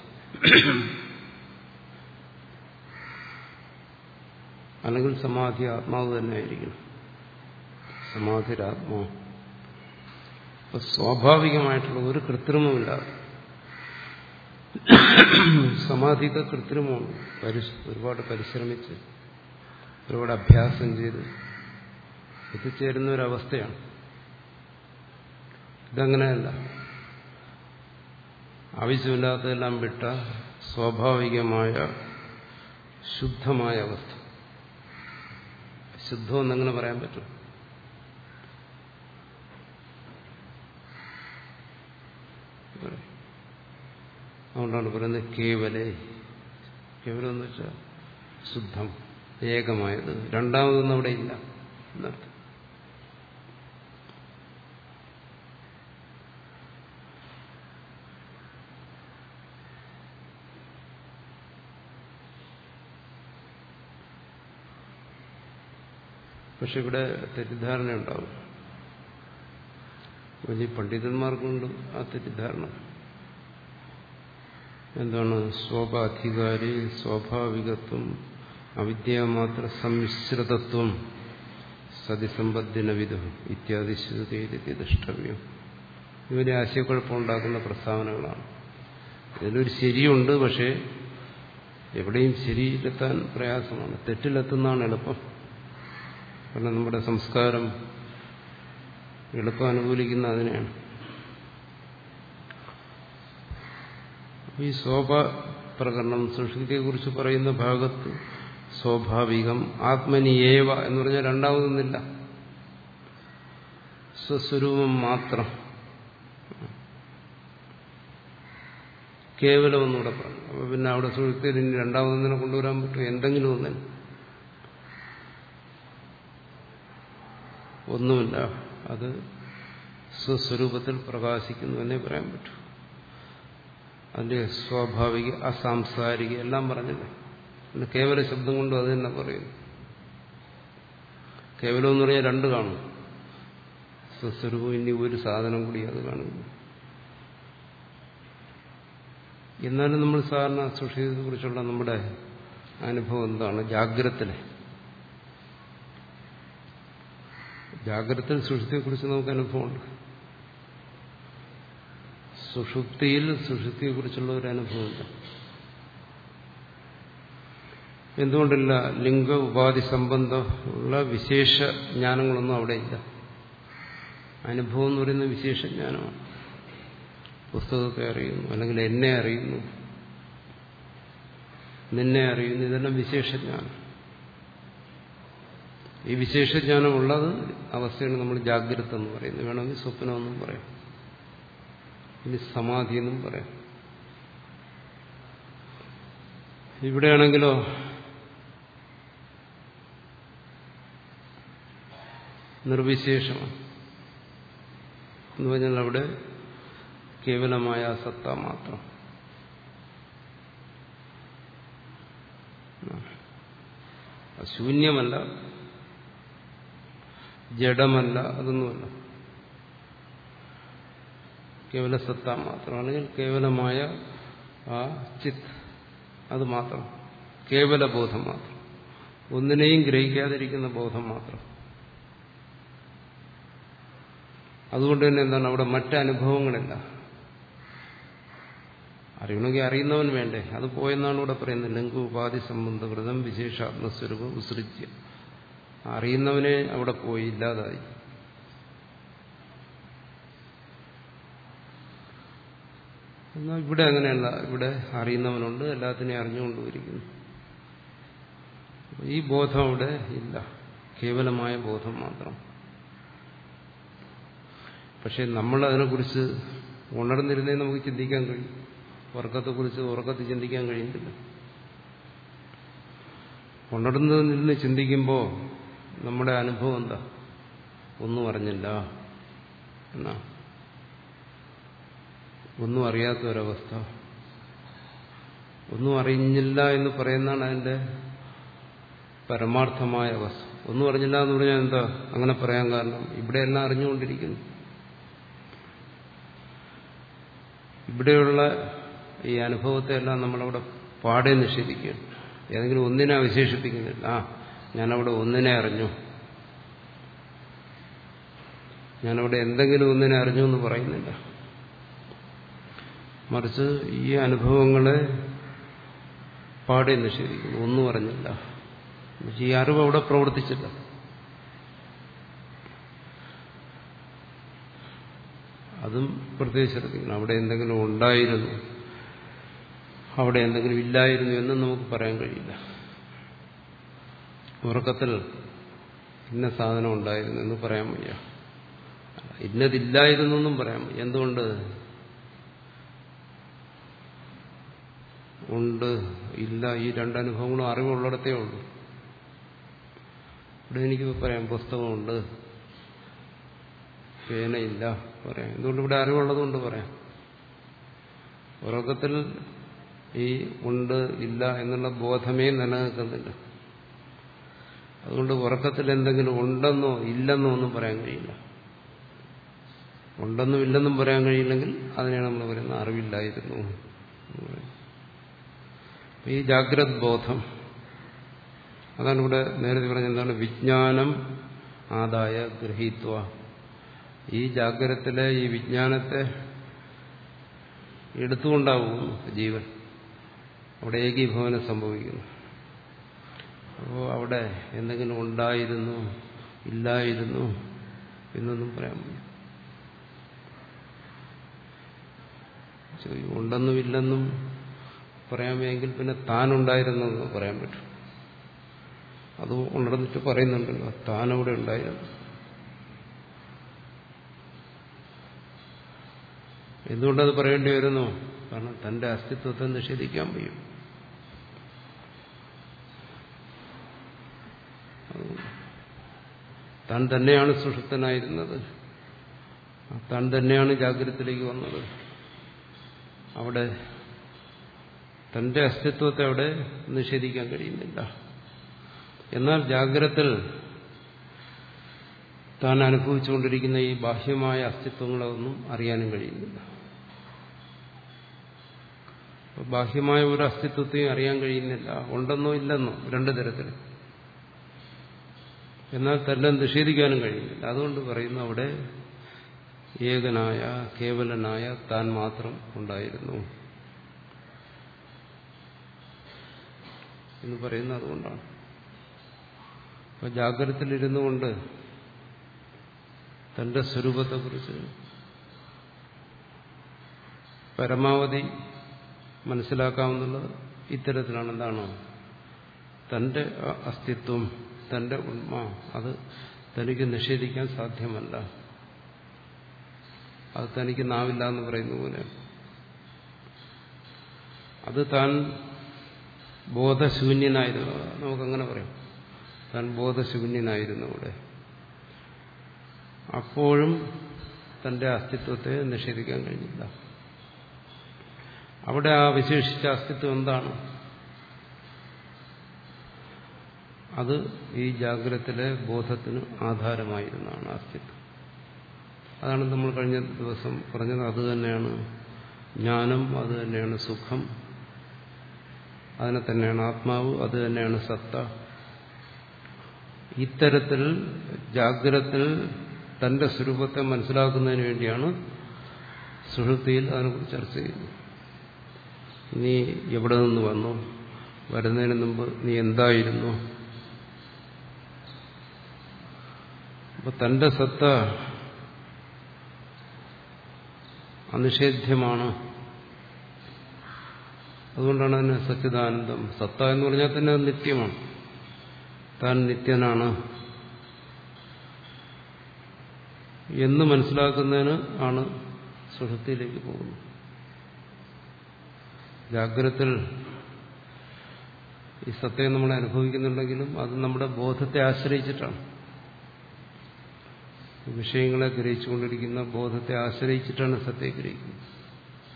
അല്ലെങ്കിൽ സമാധി ആത്മാവ് തന്നെ ആയിരിക്കണം. സമാധിരാത്മാവ്. അപ്പൊ സ്വാഭാവികമായിട്ടുള്ള ഒരു കൃത്രിമമില്ലാതെ സമാധിക്ക് കൃത്രിമമാണ്. ഒരുപാട് പരിശ്രമിച്ച് ഒരുപാട് അഭ്യാസം ചെയ്ത് എത്തിച്ചേരുന്ന ഒരവസ്ഥയാണ്. ഇതങ്ങനെയല്ല. ആവശ്യമില്ലാത്തതെല്ലാം വിട്ട സ്വാഭാവികമായ ശുദ്ധമായ അവസ്ഥ. ശുദ്ധമെന്നെങ്ങനെ പറയാൻ പറ്റും? അതുകൊണ്ടാണ് പറയുന്നത് കേവലേ. കേവലം എന്ന് വെച്ചാൽ ശുദ്ധം, ഏകമായത്. രണ്ടാമതൊന്നും അവിടെ ഇല്ല എന്നർത്ഥം. പക്ഷെ ഇവിടെ തെറ്റിദ്ധാരണ ഉണ്ടാവും. വലിയ പണ്ഡിതന്മാർക്കുണ്ട് ആ തെറ്റിദ്ധാരണ. എന്താണ്? സ്വാഭാധികാരി, സ്വാഭാവികത്വം, അവിദ്യാമാത്ര സമ്മിശ്രിതത്വം, സതിസമ്പദ്ദിന വിധം ഇത്യാദി ശ്രുതിയിലെത്തി ദൃഷ്ടവ്യം. ഇവരെ ആശയക്കുഴപ്പമുണ്ടാക്കുന്ന പ്രസ്താവനകളാണ്. ഇതിലൊരു ശരിയുണ്ട്, പക്ഷേ എവിടെയും ശരിയിലെത്താൻ പ്രയാസമാണ്. തെറ്റിലെത്തുന്നതാണ് എളുപ്പം. കാരണം നമ്മുടെ സംസ്കാരം എളുപ്പം അനുകൂലിക്കുന്ന അതിനെയാണ്. ഈ സ്വഭാവപ്രകരണം സുഷുപ്തിയെക്കുറിച്ച് പറയുന്ന ഭാഗത്ത് സ്വാഭാവികം ആത്മനിയേവ എന്ന് പറഞ്ഞാൽ രണ്ടാമതൊന്നില്ല, സ്വസ്വരൂപം മാത്രം, കേവലം ഒന്നുകൂടെ പറഞ്ഞു. അപ്പൊ പിന്നെ അവിടെ സുഷുപ്തിയിൽ ഇനി രണ്ടാമതൊന്നിനെ കൊണ്ടുവരാൻ പറ്റും? എന്തെങ്കിലും ഒന്നിന് ഒന്നുമില്ല. അത് സ്വസ്വരൂപത്തിൽ പ്രകാശിക്കുന്നു എന്നേ പറയാൻ പറ്റൂ. അതിന്റെ സ്വാഭാവിക, അസാംസാരിക എല്ലാം പറഞ്ഞില്ല. പിന്നെ കേവല ശബ്ദം കൊണ്ടും അത് തന്നെ പറയുന്നു. കേവലം എന്ന് പറഞ്ഞാൽ രണ്ട് കാണും. സ്വസ്വരൂപം ഇനി ഒരു സാധനം കൂടി അത് കാണുന്നു. എന്നാലും നമ്മൾ സാധാരണ സുഷുപ്തിയെ കുറിച്ചുള്ള നമ്മുടെ അനുഭവം എന്താണ്? ജാഗ്രതത്തിലെ ജാഗ്രതയിൽ സുഷുപ്തിയെക്കുറിച്ച് നമുക്ക് അനുഭവമുണ്ട്. സുഷുപ്തിയിൽ സുഷുപ്തിയെക്കുറിച്ചുള്ള ഒരു അനുഭവമില്ല. എന്തുകൊണ്ടില്ല? ലിംഗ ഉപാധി സംബന്ധമുള്ള വിശേഷ ജ്ഞാനങ്ങളൊന്നും അവിടെ ഇല്ല. അനുഭവം എന്ന് പറയുന്നത് വിശേഷ ജ്ഞാനമാണ്. പുസ്തകത്തെ അറിയുന്നു, അല്ലെങ്കിൽ എന്നെ അറിയുന്നു, നിന്നെ അറിയുന്നു, ഇതെല്ലാം വിശേഷജ്ഞാനം. ഈ വിശേഷജ്ഞാനമുള്ളത് അവസ്ഥയാണ് നമ്മൾ ജാഗ്രത എന്ന് പറയുന്നത്. വേണമെങ്കിൽ സ്വപ്നമെന്നും പറയാം, ഇനി സമാധി എന്നും പറയാം. ഇവിടെയാണെങ്കിലോ നിർവിശേഷമാണ് എന്ന് പറഞ്ഞാൽ അവിടെ കേവലമായ സത്ത മാത്രം. ശൂന്യമല്ല, ജഡമല്ല, അതൊന്നുമല്ല. കേവല സത്ത മാത്രമാണെങ്കിൽ കേവലമായ ആ ചിത്ത്, അത് മാത്രം, കേവല ബോധം മാത്രം, ഒന്നിനെയും ഗ്രഹിക്കാതിരിക്കുന്ന ബോധം മാത്രം. അതുകൊണ്ട് തന്നെ എന്താണ് അവിടെ മറ്റനുഭവങ്ങളില്ല. അറിയണമെങ്കിൽ അറിയുന്നവൻ വേണ്ടേ? അത് പോയെന്നാണ് ഇവിടെ പറയുന്നത്. ലിംഗ ഉപാധി സംബന്ധകൃതം വിശേഷാത്മസ്വരൂപം വിസൃജ്യ. അറിയുന്നവനെ അവിടെ പോയി, ഇല്ലാതായി. എന്നാൽ ഇവിടെ അങ്ങനെയല്ല. ഇവിടെ അറിയുന്നവനുണ്ട്, എല്ലാത്തിനെയും അറിഞ്ഞുകൊണ്ടിരിക്കുന്നു. ഈ ബോധം അവിടെ ഇല്ല, കേവലമായ ബോധം മാത്രം. പക്ഷെ നമ്മൾ അതിനെക്കുറിച്ച് ഉണർന്നിരുന്നേ നമുക്ക് ചിന്തിക്കാൻ കഴിയും. ഉറക്കത്തെക്കുറിച്ച് ഉറക്കത്തിൽ ചിന്തിക്കാൻ കഴിയുന്നില്ല. ഉണർന്നിരുന്ന് ചിന്തിക്കുമ്പോൾ നമ്മുടെ അനുഭവം എന്താ? ഒന്നും അറിഞ്ഞില്ല എന്നാ. ഒന്നും അറിയാത്ത ഒരവസ്ഥ. ഒന്നും അറിഞ്ഞില്ല എന്ന് പറയുന്നതാണ് അതിന്റെ പരമാർത്ഥമായ അവസ്ഥ. ഒന്നും അറിഞ്ഞില്ല എന്ന് പറഞ്ഞാൽ എന്താ അങ്ങനെ പറയാൻ കാരണം? ഇവിടെയെല്ലാം അറിഞ്ഞുകൊണ്ടിരിക്കുന്നു. ഇവിടെയുള്ള ഈ അനുഭവത്തെ എല്ലാം നമ്മളവിടെ പാടെ നിഷേധിക്കുകയാണ്. ഏതെങ്കിലും ഒന്നിനെ അവശേഷിപ്പിക്കുന്നില്ല. ആ ഞാനവിടെ ഒന്നിനെ അറിഞ്ഞു, ഞാനവിടെ എന്തെങ്കിലും ഒന്നിനെ അറിഞ്ഞു എന്ന് പറയുന്നില്ല. മറിച്ച് ഈ അനുഭവങ്ങളെ പാടെ നിഷേധിക്കുന്നു. ഒന്നും അറിഞ്ഞില്ല. ഈ അറിവ് അവിടെ പ്രവർത്തിച്ചില്ല. അതും പ്രത്യേകിച്ച് ശ്രദ്ധിക്കണം. അവിടെ എന്തെങ്കിലും ഉണ്ടായിരുന്നു, അവിടെ എന്തെങ്കിലും ഇല്ലായിരുന്നു എന്നും നമുക്ക് പറയാൻ കഴിയില്ല. ഉറക്കത്തിൽ ഇന്ന സാധനം ഉണ്ടായിരുന്നു എന്ന് പറയാൻ വയ്യ, ഇന്നതില്ലായിരുന്നു എന്നും പറയാൻ വയ്യ. എന്തുകൊണ്ട്? ഉണ്ട് ഇല്ല ഈ രണ്ടനുഭവങ്ങളും അറിവുള്ളിടത്തേ ഉള്ളൂ. ഇവിടെ എനിക്ക് പറയാം പുസ്തകമുണ്ട്, പേനയില്ല പറയാം. എന്തുകൊണ്ട്? ഇവിടെ അറിവുള്ളതുകൊണ്ട് പറയാം. ഉറക്കത്തിൽ ഈ ഉണ്ട് ഇല്ല എന്നുള്ള ബോധമേ നിലനിൽക്കുന്നില്ല. അതുകൊണ്ട് ഉറക്കത്തിൽ എന്തെങ്കിലും ഉണ്ടെന്നോ ഇല്ലെന്നോ ഒന്നും പറയാൻ കഴിയില്ല. ഉണ്ടെന്നും ഇല്ലെന്നും പറയാൻ കഴിയില്ലെങ്കിൽ അതിനെയാണ് നമ്മൾ പറയുന്നത് അറിവില്ലായിരുന്നു. ഈ ജാഗ്രത് ബോധം, അതാണ് ഇവിടെ നേരത്തെ പറഞ്ഞ എന്താണ്? വിജ്ഞാനം ആദായ ഗൃഹീത്വ. ഈ ജാഗ്രതത്തിലെ ഈ വിജ്ഞാനത്തെ എടുത്തുകൊണ്ടാവുന്നു ജീവൻ. അവിടെ ഏകീഭവനം സംഭവിക്കുന്നു. അപ്പോൾ അവിടെ എന്തെങ്കിലും ഉണ്ടായിരുന്നു ഇല്ലായിരുന്നു എന്നൊന്നും പറയാൻ വയ്യ. ഉണ്ടെന്നും ഇല്ലെന്നും പറയാൻ വയ്യെങ്കിൽ പിന്നെ താനുണ്ടായിരുന്നെന്ന് പറയാൻ പറ്റും. അത് ഉണർന്നിട്ട് പറയുന്നുണ്ടല്ലോ, താനവിടെ ഉണ്ടായിരുന്നു. എന്തുകൊണ്ടത് പറയേണ്ടി വരുന്നു? കാരണം തന്റെ അസ്തിത്വത്തെ നിഷേധിക്കാൻ വയ്യും. താൻ തന്നെയാണ് സുഷുപ്തനായിരുന്നത്, താൻ തന്നെയാണ് ജാഗ്രതത്തിലേക്ക് വന്നത്. അവിടെ തന്റെ അസ്തിത്വത്തെ അവിടെ നിഷേധിക്കാൻ കഴിയുന്നില്ല. എന്നാൽ ജാഗ്രതത്തിൽ താൻ അനുഭവിച്ചുകൊണ്ടിരിക്കുന്ന ഈ ബാഹ്യമായ അസ്തിത്വങ്ങളൊന്നും അറിയാനും കഴിയുന്നില്ല. ബാഹ്യമായ ഒരു അസ്തിത്വത്തെയും അറിയാൻ കഴിയുന്നില്ല. ഉണ്ടെന്നോ ഇല്ലെന്നോ രണ്ടു തരത്തിൽ. എന്നാൽ തന്നെ നിഷേധിക്കാനും കഴിയുന്നില്ല. അതുകൊണ്ട് പറയുന്നു അവിടെ ഏകനായ കേവലനായ താൻ മാത്രം ഉണ്ടായിരുന്നു എന്ന് പറയുന്നത് അതുകൊണ്ടാണ്. അപ്പൊ ജാഗ്രതത്തിലിരുന്നു കൊണ്ട് തന്റെ സ്വരൂപത്തെക്കുറിച്ച് പരമാവധി മനസ്സിലാക്കാവുന്നത് ഇത്തരത്തിലാണ്. എന്താണോ തന്റെ അസ്തിത്വം, തന്റെ ഉണ്മ, അത് തനിക്ക് നിഷേധിക്കാൻ സാധ്യമല്ല. അത് തനിക്ക് നാവില്ല എന്ന് പറയുന്ന പോലെ അത് താൻ ബോധശൂന്യനായിരുന്നു. നമുക്കങ്ങനെ പറയാം, താൻ ബോധശൂന്യനായിരുന്നു അവിടെ. അപ്പോഴും തന്റെ അസ്തിത്വത്തെ നിഷേധിക്കാൻ കഴിഞ്ഞില്ല. അവിടെ ആ വിശേഷിച്ച അസ്തിത്വം എന്താണ്? അത് ഈ ജാഗ്രതത്തിലെ ബോധത്തിന് ആധാരമായിരുന്നാണ് അസ്തിത്വം. അതാണ് നമ്മൾ കഴിഞ്ഞ ദിവസം പറഞ്ഞത്. അത് തന്നെയാണ് ജ്ഞാനം, അത് തന്നെയാണ് സുഖം, അതിനെ തന്നെയാണ് ആത്മാവ്, അത് തന്നെയാണ് സത്ത. ഇത്തരത്തിൽ ജാഗ്രതത്തിൽ തന്റെ സ്വരൂപത്തെ മനസ്സിലാക്കുന്നതിന് വേണ്ടിയാണ് സുഷുപ്തിയിൽ അതിനെക്കുറിച്ച് ചർച്ച ചെയ്യുന്നത്. നീ എവിടെ നിന്ന് വന്നു? വരുന്നതിന് മുമ്പ് നീ എന്തായിരുന്നു? അപ്പൊ തന്റെ സത്ത അനിഷേധ്യമാണ്. അതുകൊണ്ടാണ് അതിന് സച്ചിദാനന്ദം. സത്ത എന്ന് പറഞ്ഞാൽ തന്നെ അത് നിത്യമാണ്. താൻ നിത്യനാണ് എന്ന് മനസ്സിലാക്കുന്നതിന് ആണ് സുഷുപ്തിയിലേക്ക് പോകുന്നത്. ജാഗ്രതത്തിൽ ഈ സത്തയെ നമ്മൾ അനുഭവിക്കുന്നുണ്ടെങ്കിലും അത് നമ്മുടെ ബോധത്തെ ആശ്രയിച്ചിട്ടാണ്. വിഷയങ്ങളെ ഗ്രഹിച്ചുകൊണ്ടിരിക്കുന്ന ബോധത്തെ ആശ്രയിച്ചിട്ടാണ് സത്തയെ ഗ്രഹിക്കുന്നത്.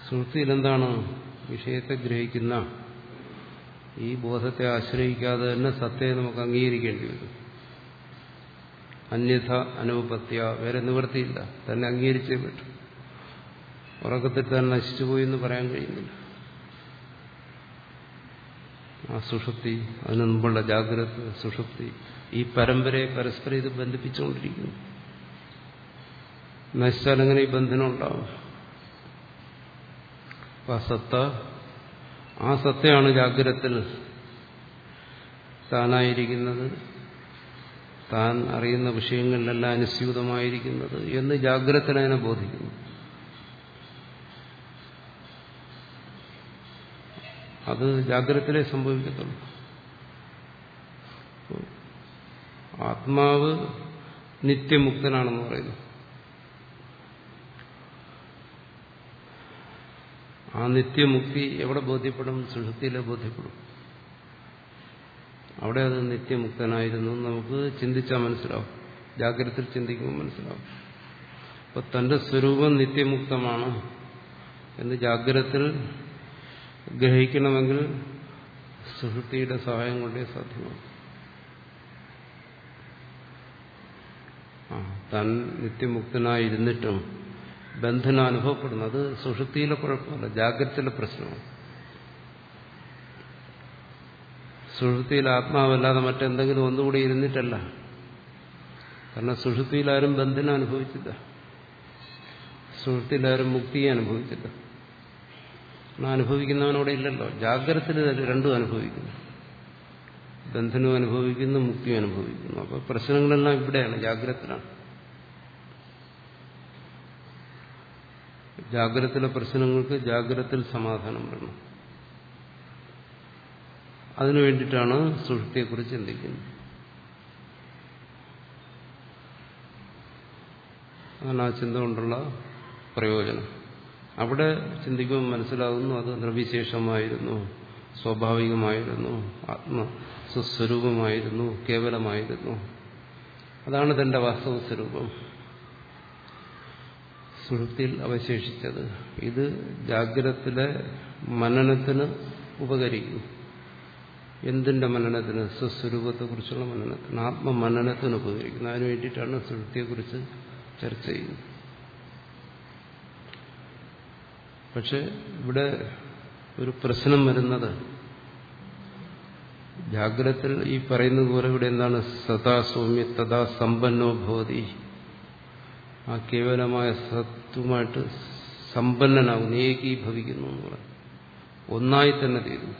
സുഷുപ്തിയിൽ എന്താണ്? വിഷയത്തെ ഗ്രഹിക്കുന്ന ഈ ബോധത്തെ ആശ്രയിക്കാതെ തന്നെ സത്തയെ നമുക്ക് അംഗീകരിക്കേണ്ടി വരും. അന്യഥ അനുപത്യ, വേറെ നിവൃത്തിയില്ല, തന്നെ അംഗീകരിച്ചേ പറ്റും. ഉറക്കത്തിൽ തന്നെ നശിച്ചുപോയി എന്ന് പറയാൻ കഴിയുന്നില്ല. ആ സുഷുപ്തി, അതിന് മുമ്പുള്ള ജാഗ്രത, സുഷുപ്തി, ഈ പരമ്പരയെ പരസ്പരം ഇത് ബന്ധിപ്പിച്ചുകൊണ്ടിരിക്കുന്നു. നശിച്ചാൽ എങ്ങനെ ഈ ബന്ധനം ഉണ്ടാവും? ആ സത്ത, ആ സത്തയാണ് ജാഗ്രതത്തിൽ താനായിരിക്കുന്നത്, താൻ അറിയുന്ന വിഷയങ്ങളിലെല്ലാം അനുസ്യൂതമായിരിക്കുന്നത് എന്ന് ജാഗ്രതത്തിൽ അതിനെ ബോധിക്കുന്നു. അത് ജാഗ്രതത്തിലേ സംഭവിക്കത്തുള്ളൂ. ആത്മാവ് നിത്യമുക്തനാണെന്ന് പറയുന്നു. ആ നിത്യമുക്തി എവിടെ ബോധ്യപ്പെടും? സുഷുപ്തിയിലെ ബോധ്യപ്പെടും. അവിടെ അത് നിത്യമുക്തനായിരുന്നു നമുക്ക് ചിന്തിച്ചാൽ മനസ്സിലാവും, ജാഗ്രതത്തിൽ ചിന്തിക്കുമ്പോൾ മനസ്സിലാവും. അപ്പൊ തന്റെ സ്വരൂപം നിത്യമുക്തമാണ് എന്ന് ജാഗ്രതത്തിൽ ഗ്രഹിക്കണമെങ്കിൽ സുഷുപ്തിയുടെ സഹായം കൊണ്ടേ സാധ്യമാണ്. ആ താൻ നിത്യമുക്തനായിരുന്നിട്ടും ബന്ധനം അനുഭവപ്പെടുന്നു. അത് സുഷുപ്തിയിലെ കുഴപ്പമല്ല, ജാഗ്രതയിലെ പ്രശ്നമാണ്. സുഷുപ്തിയിൽ ആത്മാവല്ലാതെ മറ്റെന്തെങ്കിലും ഒന്നുകൂടി ഇരുന്നിട്ടല്ല. കാരണം സുഷുപ്തിയിലാരും ബന്ധനം അനുഭവിച്ചില്ല, സുഷുപ്തിയിലാരും മുക്തിയെ അനുഭവിച്ചില്ല. അനുഭവിക്കുന്നവനോടെ ഇല്ലല്ലോ. ജാഗ്രതത്തിൽ രണ്ടും അനുഭവിക്കുന്നു, ബന്ധനവും അനുഭവിക്കുന്നു, മുക്തിയും അനുഭവിക്കുന്നു. അപ്പൊ പ്രശ്നങ്ങളെല്ലാം ഇവിടെയാണ്, ജാഗ്രതത്തിലാണ്. ജാഗ്രതത്തിലെ പ്രശ്നങ്ങൾക്ക് ജാഗ്രതത്തിൽ സമാധാനം വരണം. അതിനു വേണ്ടിയിട്ടാണ് സുഷുപ്തിയെക്കുറിച്ച് ചിന്തിക്കുന്നത്. അതാണ് ആ ചിന്ത കൊണ്ടുള്ള പ്രയോജനം. അവിടെ ചിന്തിക്കുമ്പോൾ മനസ്സിലാകുന്നു അത് നിർവിശേഷമായിരുന്നു, സ്വാഭാവികമായിരുന്നു, ആത്മ സ്വസ്വരൂപമായിരുന്നു, കേവലമായിരുന്നു. അതാണ് തന്റെ വാസ്തവ സ്വരൂപം സുഷുപ്തിയിൽ അവശേഷിച്ചത്. ഇത് ജാഗ്രതത്തിലെ മനനത്തിന് ഉപകരിക്കും. എന്തിന്റെ മനനത്തിന്? സ്വസ്വരൂപത്തെക്കുറിച്ചുള്ള മനനത്തിന്, ആത്മമനനത്തിന് ഉപകരിക്കുന്നു. അതിനു വേണ്ടിയിട്ടാണ് സുഷുപ്തിയെക്കുറിച്ച് ചർച്ച ചെയ്യുന്നത്. പക്ഷെ ഇവിടെ ഒരു പ്രശ്നം വരുന്നത്, ജാഗ്രതത്തിൽ ഈ പറയുന്നത് പോലെ ഇവിടെ എന്താണ്? സദാ സൗമ്യ തഥാ സമ്പന്നോ ഭവതി. ആ കേവലമായ സത്തുമായിട്ട് സമ്പന്നനാകുന്നു, ഏകീഭവിക്കുന്നു എന്ന് പറയും. ഒന്നായി തന്നെ തീരുന്നു.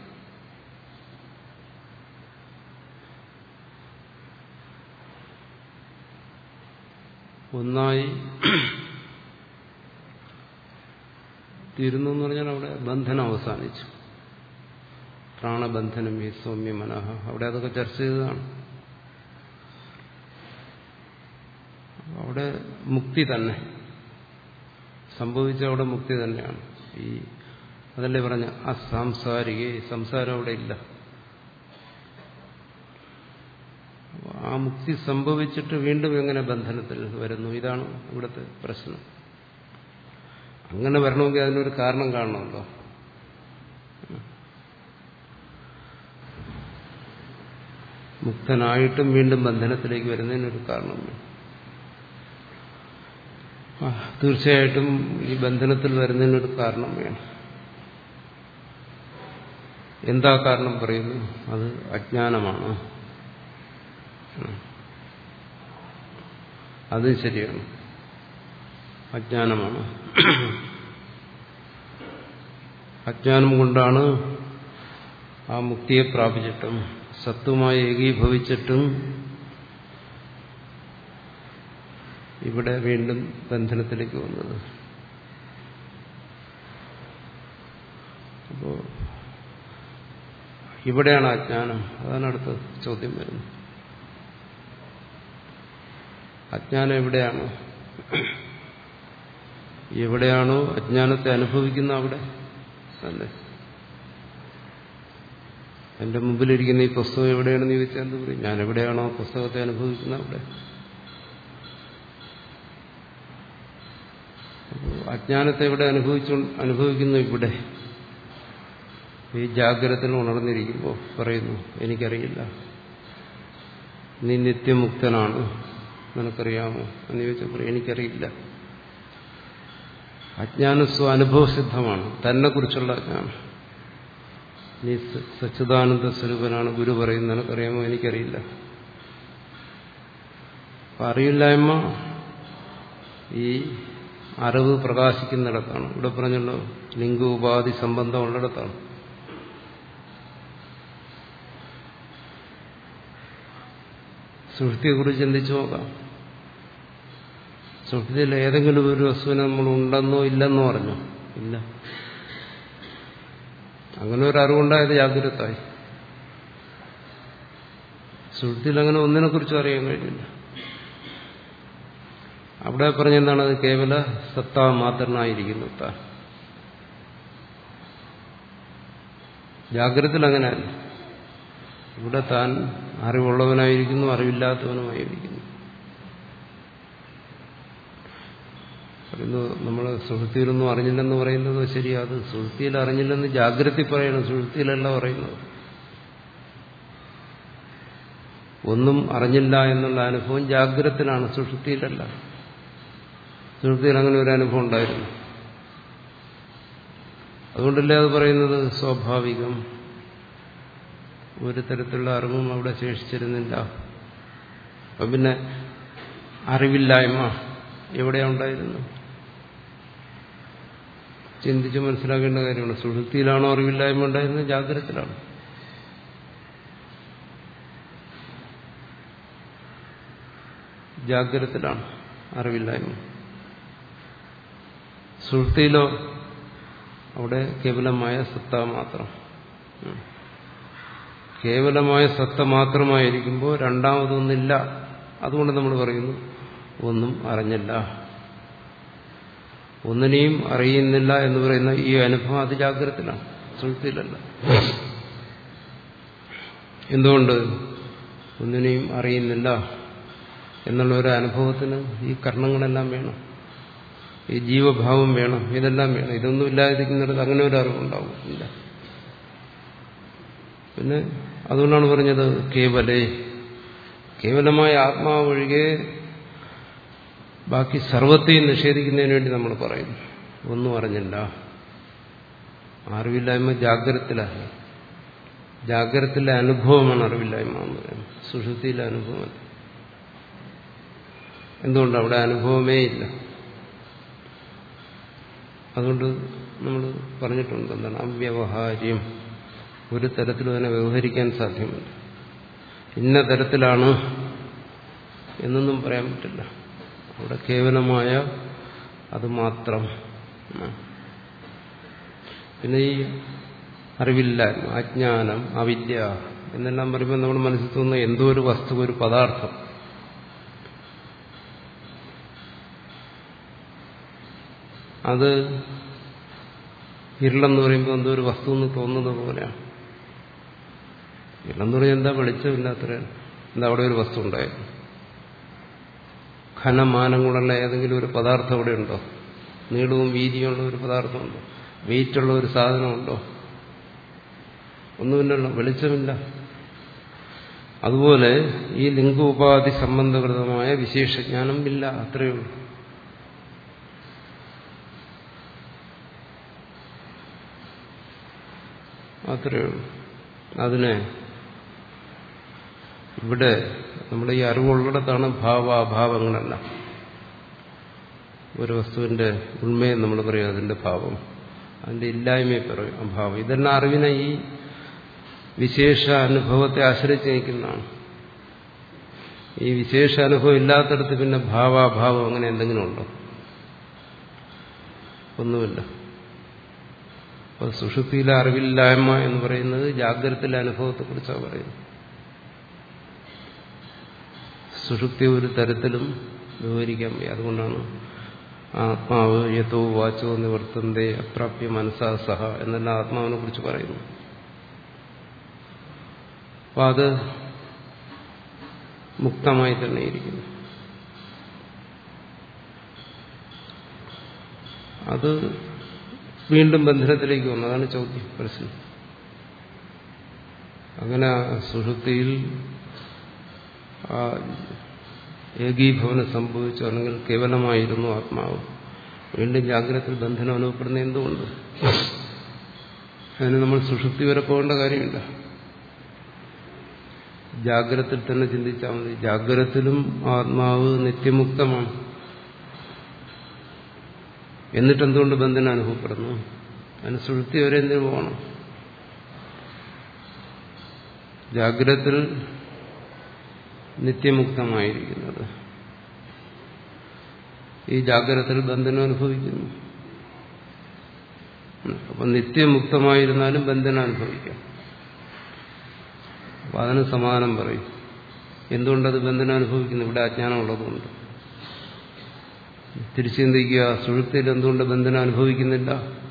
ഒന്നായി തീരുന്നു എന്ന് പറഞ്ഞാൽ അവിടെ ബന്ധനം അവസാനിച്ചു. പ്രാണബന്ധനം ഈ സൗമ്യ മനഃ, അവിടെ അതൊക്കെ ചർച്ച ചെയ്തതാണ്. അവിടെ മുക്തി തന്നെ സംഭവിച്ച, അവിടെ മുക്തി തന്നെയാണ്. ഈ അതല്ലേ പറഞ്ഞ അസാംസാരിക, സംസാരം അവിടെ ഇല്ല. ആ മുക്തി സംഭവിച്ചിട്ട് വീണ്ടും എങ്ങനെ ബന്ധനത്തിൽ വരുന്നു? ഇതാണ് ഇവിടുത്തെ പ്രശ്നം. അങ്ങനെ വരണമെങ്കിൽ അതിനൊരു കാരണം കാണണമല്ലോ. മുക്തനായിട്ടും വീണ്ടും ബന്ധനത്തിലേക്ക് വരുന്നതിനൊരു കാരണം. തീർച്ചയായിട്ടും ഈ ബന്ധനത്തിൽ വരുന്നതിനൊരു കാരണം വേണം. എന്താ കാരണം പറയുന്നു? അത് അജ്ഞാനമാണ്. അത് ശരിയാണ്, അജ്ഞാനമാണ്. അജ്ഞാനം കൊണ്ടാണ് ആ മുക്തിയെ പ്രാപിച്ചിട്ടും സത്തുമായി ഏകീഭവിച്ചിട്ടും ഇവിടെ വീണ്ടും ബന്ധനത്തിലേക്ക് വന്നത്. അപ്പോ ഇവിടെയാണ് അജ്ഞാനം. അതാണ് അടുത്ത ചോദ്യം വരുന്നത്. അജ്ഞാനം എവിടെയാണ്? എവിടെയാണോ അജ്ഞാനത്തെ അനുഭവിക്കുന്ന അവിടെ അല്ലേ? എന്റെ മുമ്പിലിരിക്കുന്ന ഈ പുസ്തകം എവിടെയാണെന്ന് ചോദിച്ചാൽ എന്ത് പറയും? ഞാൻ എവിടെയാണോ പുസ്തകത്തെ അനുഭവിക്കുന്ന അവിടെ. അജ്ഞാനത്തെ ഇവിടെ അനുഭവിച്ചു അനുഭവിക്കുന്നു ഇവിടെ ഈ ജാഗ്രതയിൽ ഉണർന്നിരിക്കുമ്പോൾ പറയുന്നു എനിക്കറിയില്ല, നീ നിത്യമുക്തനാണ്, നിനക്കറിയാമോ എന്ന് ചോദിച്ചപ്പോൾ എനിക്കറിയില്ല. അജ്ഞാനം സ്വാനുഭവസിദ്ധമാണ്, തന്നെ കുറിച്ചുള്ള അജ്ഞാനം. നീ സച്ചിദാനന്ദ സ്വരൂപനാണ്, ഗുരു പറയുന്നു, നിനക്കറിയാമോ, എനിക്കറിയില്ല. അറിയില്ലായ്മ ഈ അറിവ് പ്രകാശിക്കുന്നിടത്താണ്. ഇവിടെ പറഞ്ഞല്ലോ ലിംഗ ഉപാധി സംബന്ധം ഉള്ളിടത്താണ്. സുഷുപ്തിയെക്കുറിച്ച് ചിന്തിച്ചു നോക്കാം. സുഷുപ്തിയിൽ ഏതെങ്കിലും ഒരു വസ്തുവിനെ നമ്മൾ ഉണ്ടെന്നോ ഇല്ലെന്നോ അറിഞ്ഞോ? ഇല്ല. അങ്ങനെ ഒരു അറിവുണ്ടായത് ജാഗ്രതയായി. സുഷുപ്തിയിൽ അങ്ങനെ ഒന്നിനെ കുറിച്ചും അറിയാൻ കഴിഞ്ഞില്ല. അവിടെ പറഞ്ഞെന്താണ്? അത് കേവല സത്താ മാത്രനായിരിക്കുന്നു താൻ. ജാഗ്രതയിൽ അങ്ങനെയല്ല. ഇവിടെ താൻ അറിവുള്ളവനായിരിക്കുന്നു, അറിവില്ലാത്തവനുമായിരിക്കുന്നു. പറയുന്നത് നമ്മൾ സുഷുപ്തിയിലൊന്നും അറിഞ്ഞില്ലെന്ന് പറയുന്നത് ശരിയാ. അത് സുഷുപ്തിയിൽ അറിഞ്ഞില്ലെന്ന് ജാഗ്രതയിൽ പറയണം, സുഷുപ്തിയിലല്ല പറയുന്നത്. ഒന്നും അറിഞ്ഞില്ല എന്നുള്ള അനുഭവം ജാഗ്രതത്തിലാണ്, സുഷുപ്തിയിലല്ല. സുഷുപ്തിയിൽ അങ്ങനെ ഒരു അനുഭവം ഉണ്ടായിരുന്നു. അതുകൊണ്ടല്ലേ അത് പറയുന്നത് സ്വാഭാവികം. ഒരു തരത്തിലുള്ള അറിവും അവിടെ ശേഷിച്ചിരുന്നില്ല. അപ്പം പിന്നെ അറിവില്ലായ്മ എവിടെയാ ഉണ്ടായിരുന്നു? ചിന്തിച്ച് മനസ്സിലാക്കേണ്ട കാര്യമാണ്. സുഷുപ്തിയിലാണോ അറിവില്ലായ്മ ഉണ്ടായിരുന്നത്? ജാഗ്രതത്തിലാണ്. ജാഗ്രതത്തിലാണ് അറിവില്ലായ്മ. സുഷുപ്തിയിലോ അവിടെ കേവലമായ സത്ത മാത്രം. കേവലമായ സത്ത മാത്രമായിരിക്കുമ്പോൾ രണ്ടാമതൊന്നില്ല. അതുകൊണ്ട് നമ്മൾ പറയുന്നു ഒന്നും അറിഞ്ഞില്ല, ഒന്നിനെയും അറിയുന്നില്ല എന്ന് പറയുന്ന ഈ അനുഭവം അത് ജാഗ്രതത്തിലാണ്, സുഷുപ്തിയിലല്ല. എന്തുകൊണ്ട്? ഒന്നിനെയും അറിയുന്നില്ല എന്നുള്ള ഒരു അനുഭവത്തിന് ഈ കർണങ്ങളെല്ലാം വേണം, ഈ ജീവഭാവം വേണം, ഇതെല്ലാം വേണം. ഇതൊന്നും ഇല്ലാതിരിക്കുന്നിടത്ത് അങ്ങനെ ഒരു അറിവുണ്ടാവും ഇല്ല. പിന്നെ അതുകൊണ്ടാണ് പറഞ്ഞത് കേവലേ, കേവലമായ ആത്മാവ് ഒഴികെ ബാക്കി സർവത്തെയും നിഷേധിക്കുന്നതിന് വേണ്ടി നമ്മൾ പറയുന്നു ഒന്നും അറിഞ്ഞില്ല. അറിവില്ലായ്മ ജാഗ്രതത്തിലല്ല, ജാഗ്രതത്തിലെ അനുഭവമാണ് അറിവില്ലായ്മ എന്ന് പറയുന്നത്, സുഷുപ്തിയിലെ അനുഭവമല്ല. എന്തുകൊണ്ട്? അവിടെ അനുഭവമേ ഇല്ല. അതുകൊണ്ട് നമ്മൾ പറഞ്ഞിട്ടുണ്ട് എന്താണ് അവ്യവഹാര്യം. ഒരു തരത്തിലും അതിനെ വ്യവഹരിക്കാൻ സാധ്യമല്ല. ഇന്ന തരത്തിലാണ് എന്നൊന്നും പറയാൻ പറ്റില്ല. അവിടെ കേവലമായ അത് മാത്രം. പിന്നെ ഈ അറിവില്ലായ്മ, അജ്ഞാനം, അവിദ്യ എന്നെല്ലാം പറയുമ്പോൾ നമ്മുടെ മനസ്സിൽ തോന്നുന്ന എന്തോ ഒരു വസ്തു, ഒരു പദാർത്ഥം. അത് ഇരുളെന്ന് പറയുമ്പോൾ എന്തോ ഒരു വസ്തു എന്ന് തോന്നുന്നത് പോലെയാണ്. ഇരുളെന്ന് പറഞ്ഞാൽ എന്താ? വെളിച്ചമില്ലാത്ത, എന്താ അവിടെ ഒരു വസ്തു ഉണ്ടായിരുന്നു? ഘനമാനങ്ങളുള്ള ഏതെങ്കിലും ഒരു പദാർത്ഥം അവിടെ ഉണ്ടോ? നീളവും വീതിയുള്ള ഒരു പദാർത്ഥമുണ്ടോ? വെയിറ്റുള്ള ഒരു സാധനമുണ്ടോ? ഒന്നുമില്ലല്ലോ, വെളിച്ചമില്ല. അതുപോലെ ഈ ലിംഗോപാധി സംബന്ധകൃതമായ വിശേഷജ്ഞാനം ഇല്ല, അത്രയേ ഉള്ളൂ. അത്രയേ ഉള്ളൂ. അതിനെ ഇവിടെ നമ്മുടെ ഈ അറിവുള്ളിടത്താണ് ഭാവാഭാവങ്ങളെല്ലാം. ഒരു വസ്തുവിന്റെ ഉണ്മയെ നമ്മൾ പറയും അതിന്റെ ഭാവം, അതിന്റെ ഇല്ലായ്മയെ പറയും അഭാവം. ഇതെല്ലാം അറിവിനെ ഈ വിശേഷ അനുഭവത്തെ ആശ്രയിച്ച് നിൽക്കുന്നതാണ്. ഈ വിശേഷ അനുഭവം ഇല്ലാത്തടത്ത് പിന്നെ ഭാവാഭാവം അങ്ങനെ എന്തെങ്കിലും ഉണ്ടോ? ഒന്നുമില്ല. അപ്പോൾ സുഷുപ്തിയിലെ അറിവില്ലായ്മ എന്ന് പറയുന്നത് ജാഗ്രതയിലെ അനുഭവത്തെക്കുറിച്ചാണ് പറയുന്നത്. സുഷുപ്തി ഒരു തരത്തിലും വിവരിക്കാൻ വയ്യ. അതുകൊണ്ടാണ് ആത്മാവ് യഥോ വാചോ നിവർത്തന്തേ അപ്രാപ്യ മനസാ സഹ എന്നെല്ലാം ആത്മാവിനെ കുറിച്ച് പറയുന്നു. അപ്പൊ അത് മുക്തമായി തന്നെ ഇരിക്കുന്നു. അത് വീണ്ടും ബന്ധനത്തിലേക്ക് വന്നു. അതാണ് ചോദ്യം, പ്രശ്നം. അങ്ങനെ സുഷുപ്തിയിൽ ഏകീഭവനം സംഭവിച്ചു, അല്ലെങ്കിൽ കേവലമായിരുന്നു ആത്മാവ്. വീണ്ടും ജാഗ്രതയിൽ ബന്ധനം അനുഭവപ്പെടുന്ന എന്തുകൊണ്ട്? അതിന് നമ്മൾ സുഷുപ്തി വരെ പോകേണ്ട കാര്യമില്ല. ജാഗ്രതയിൽ തന്നെ ചിന്തിച്ചാൽ മതി. ജാഗ്രതത്തിലും ആത്മാവ് നിത്യമുക്തമാണ്. എന്നിട്ടെന്തുകൊണ്ട് ബന്ധനം അനുഭവപ്പെടുന്നു? അതിന് സുഷുപ്തി വരെ എന്തിനു പോകണം? ജാഗ്രതത്തിൽ നിത്യമുക്തമായിരിക്കുന്നത് ഈ ജാഗ്രതത്തിൽ ബന്ധനം അനുഭവിക്കുന്നു. അപ്പം നിത്യമുക്തമായിരുന്നാലും ബന്ധനം അനുഭവിക്കാം. അപ്പം അതിന് സമാധാനം പറയും. എന്തുകൊണ്ടത് ബന്ധനം അനുഭവിക്കുന്നു? ഇവിടെ അജ്ഞാനം ഉള്ളതുകൊണ്ട്. തിരിച്ചു ചിന്തിക്കുക, സുഷുപ്തിയിൽ എന്തുകൊണ്ട് ബന്ധനം അനുഭവിക്കുന്നില്ല?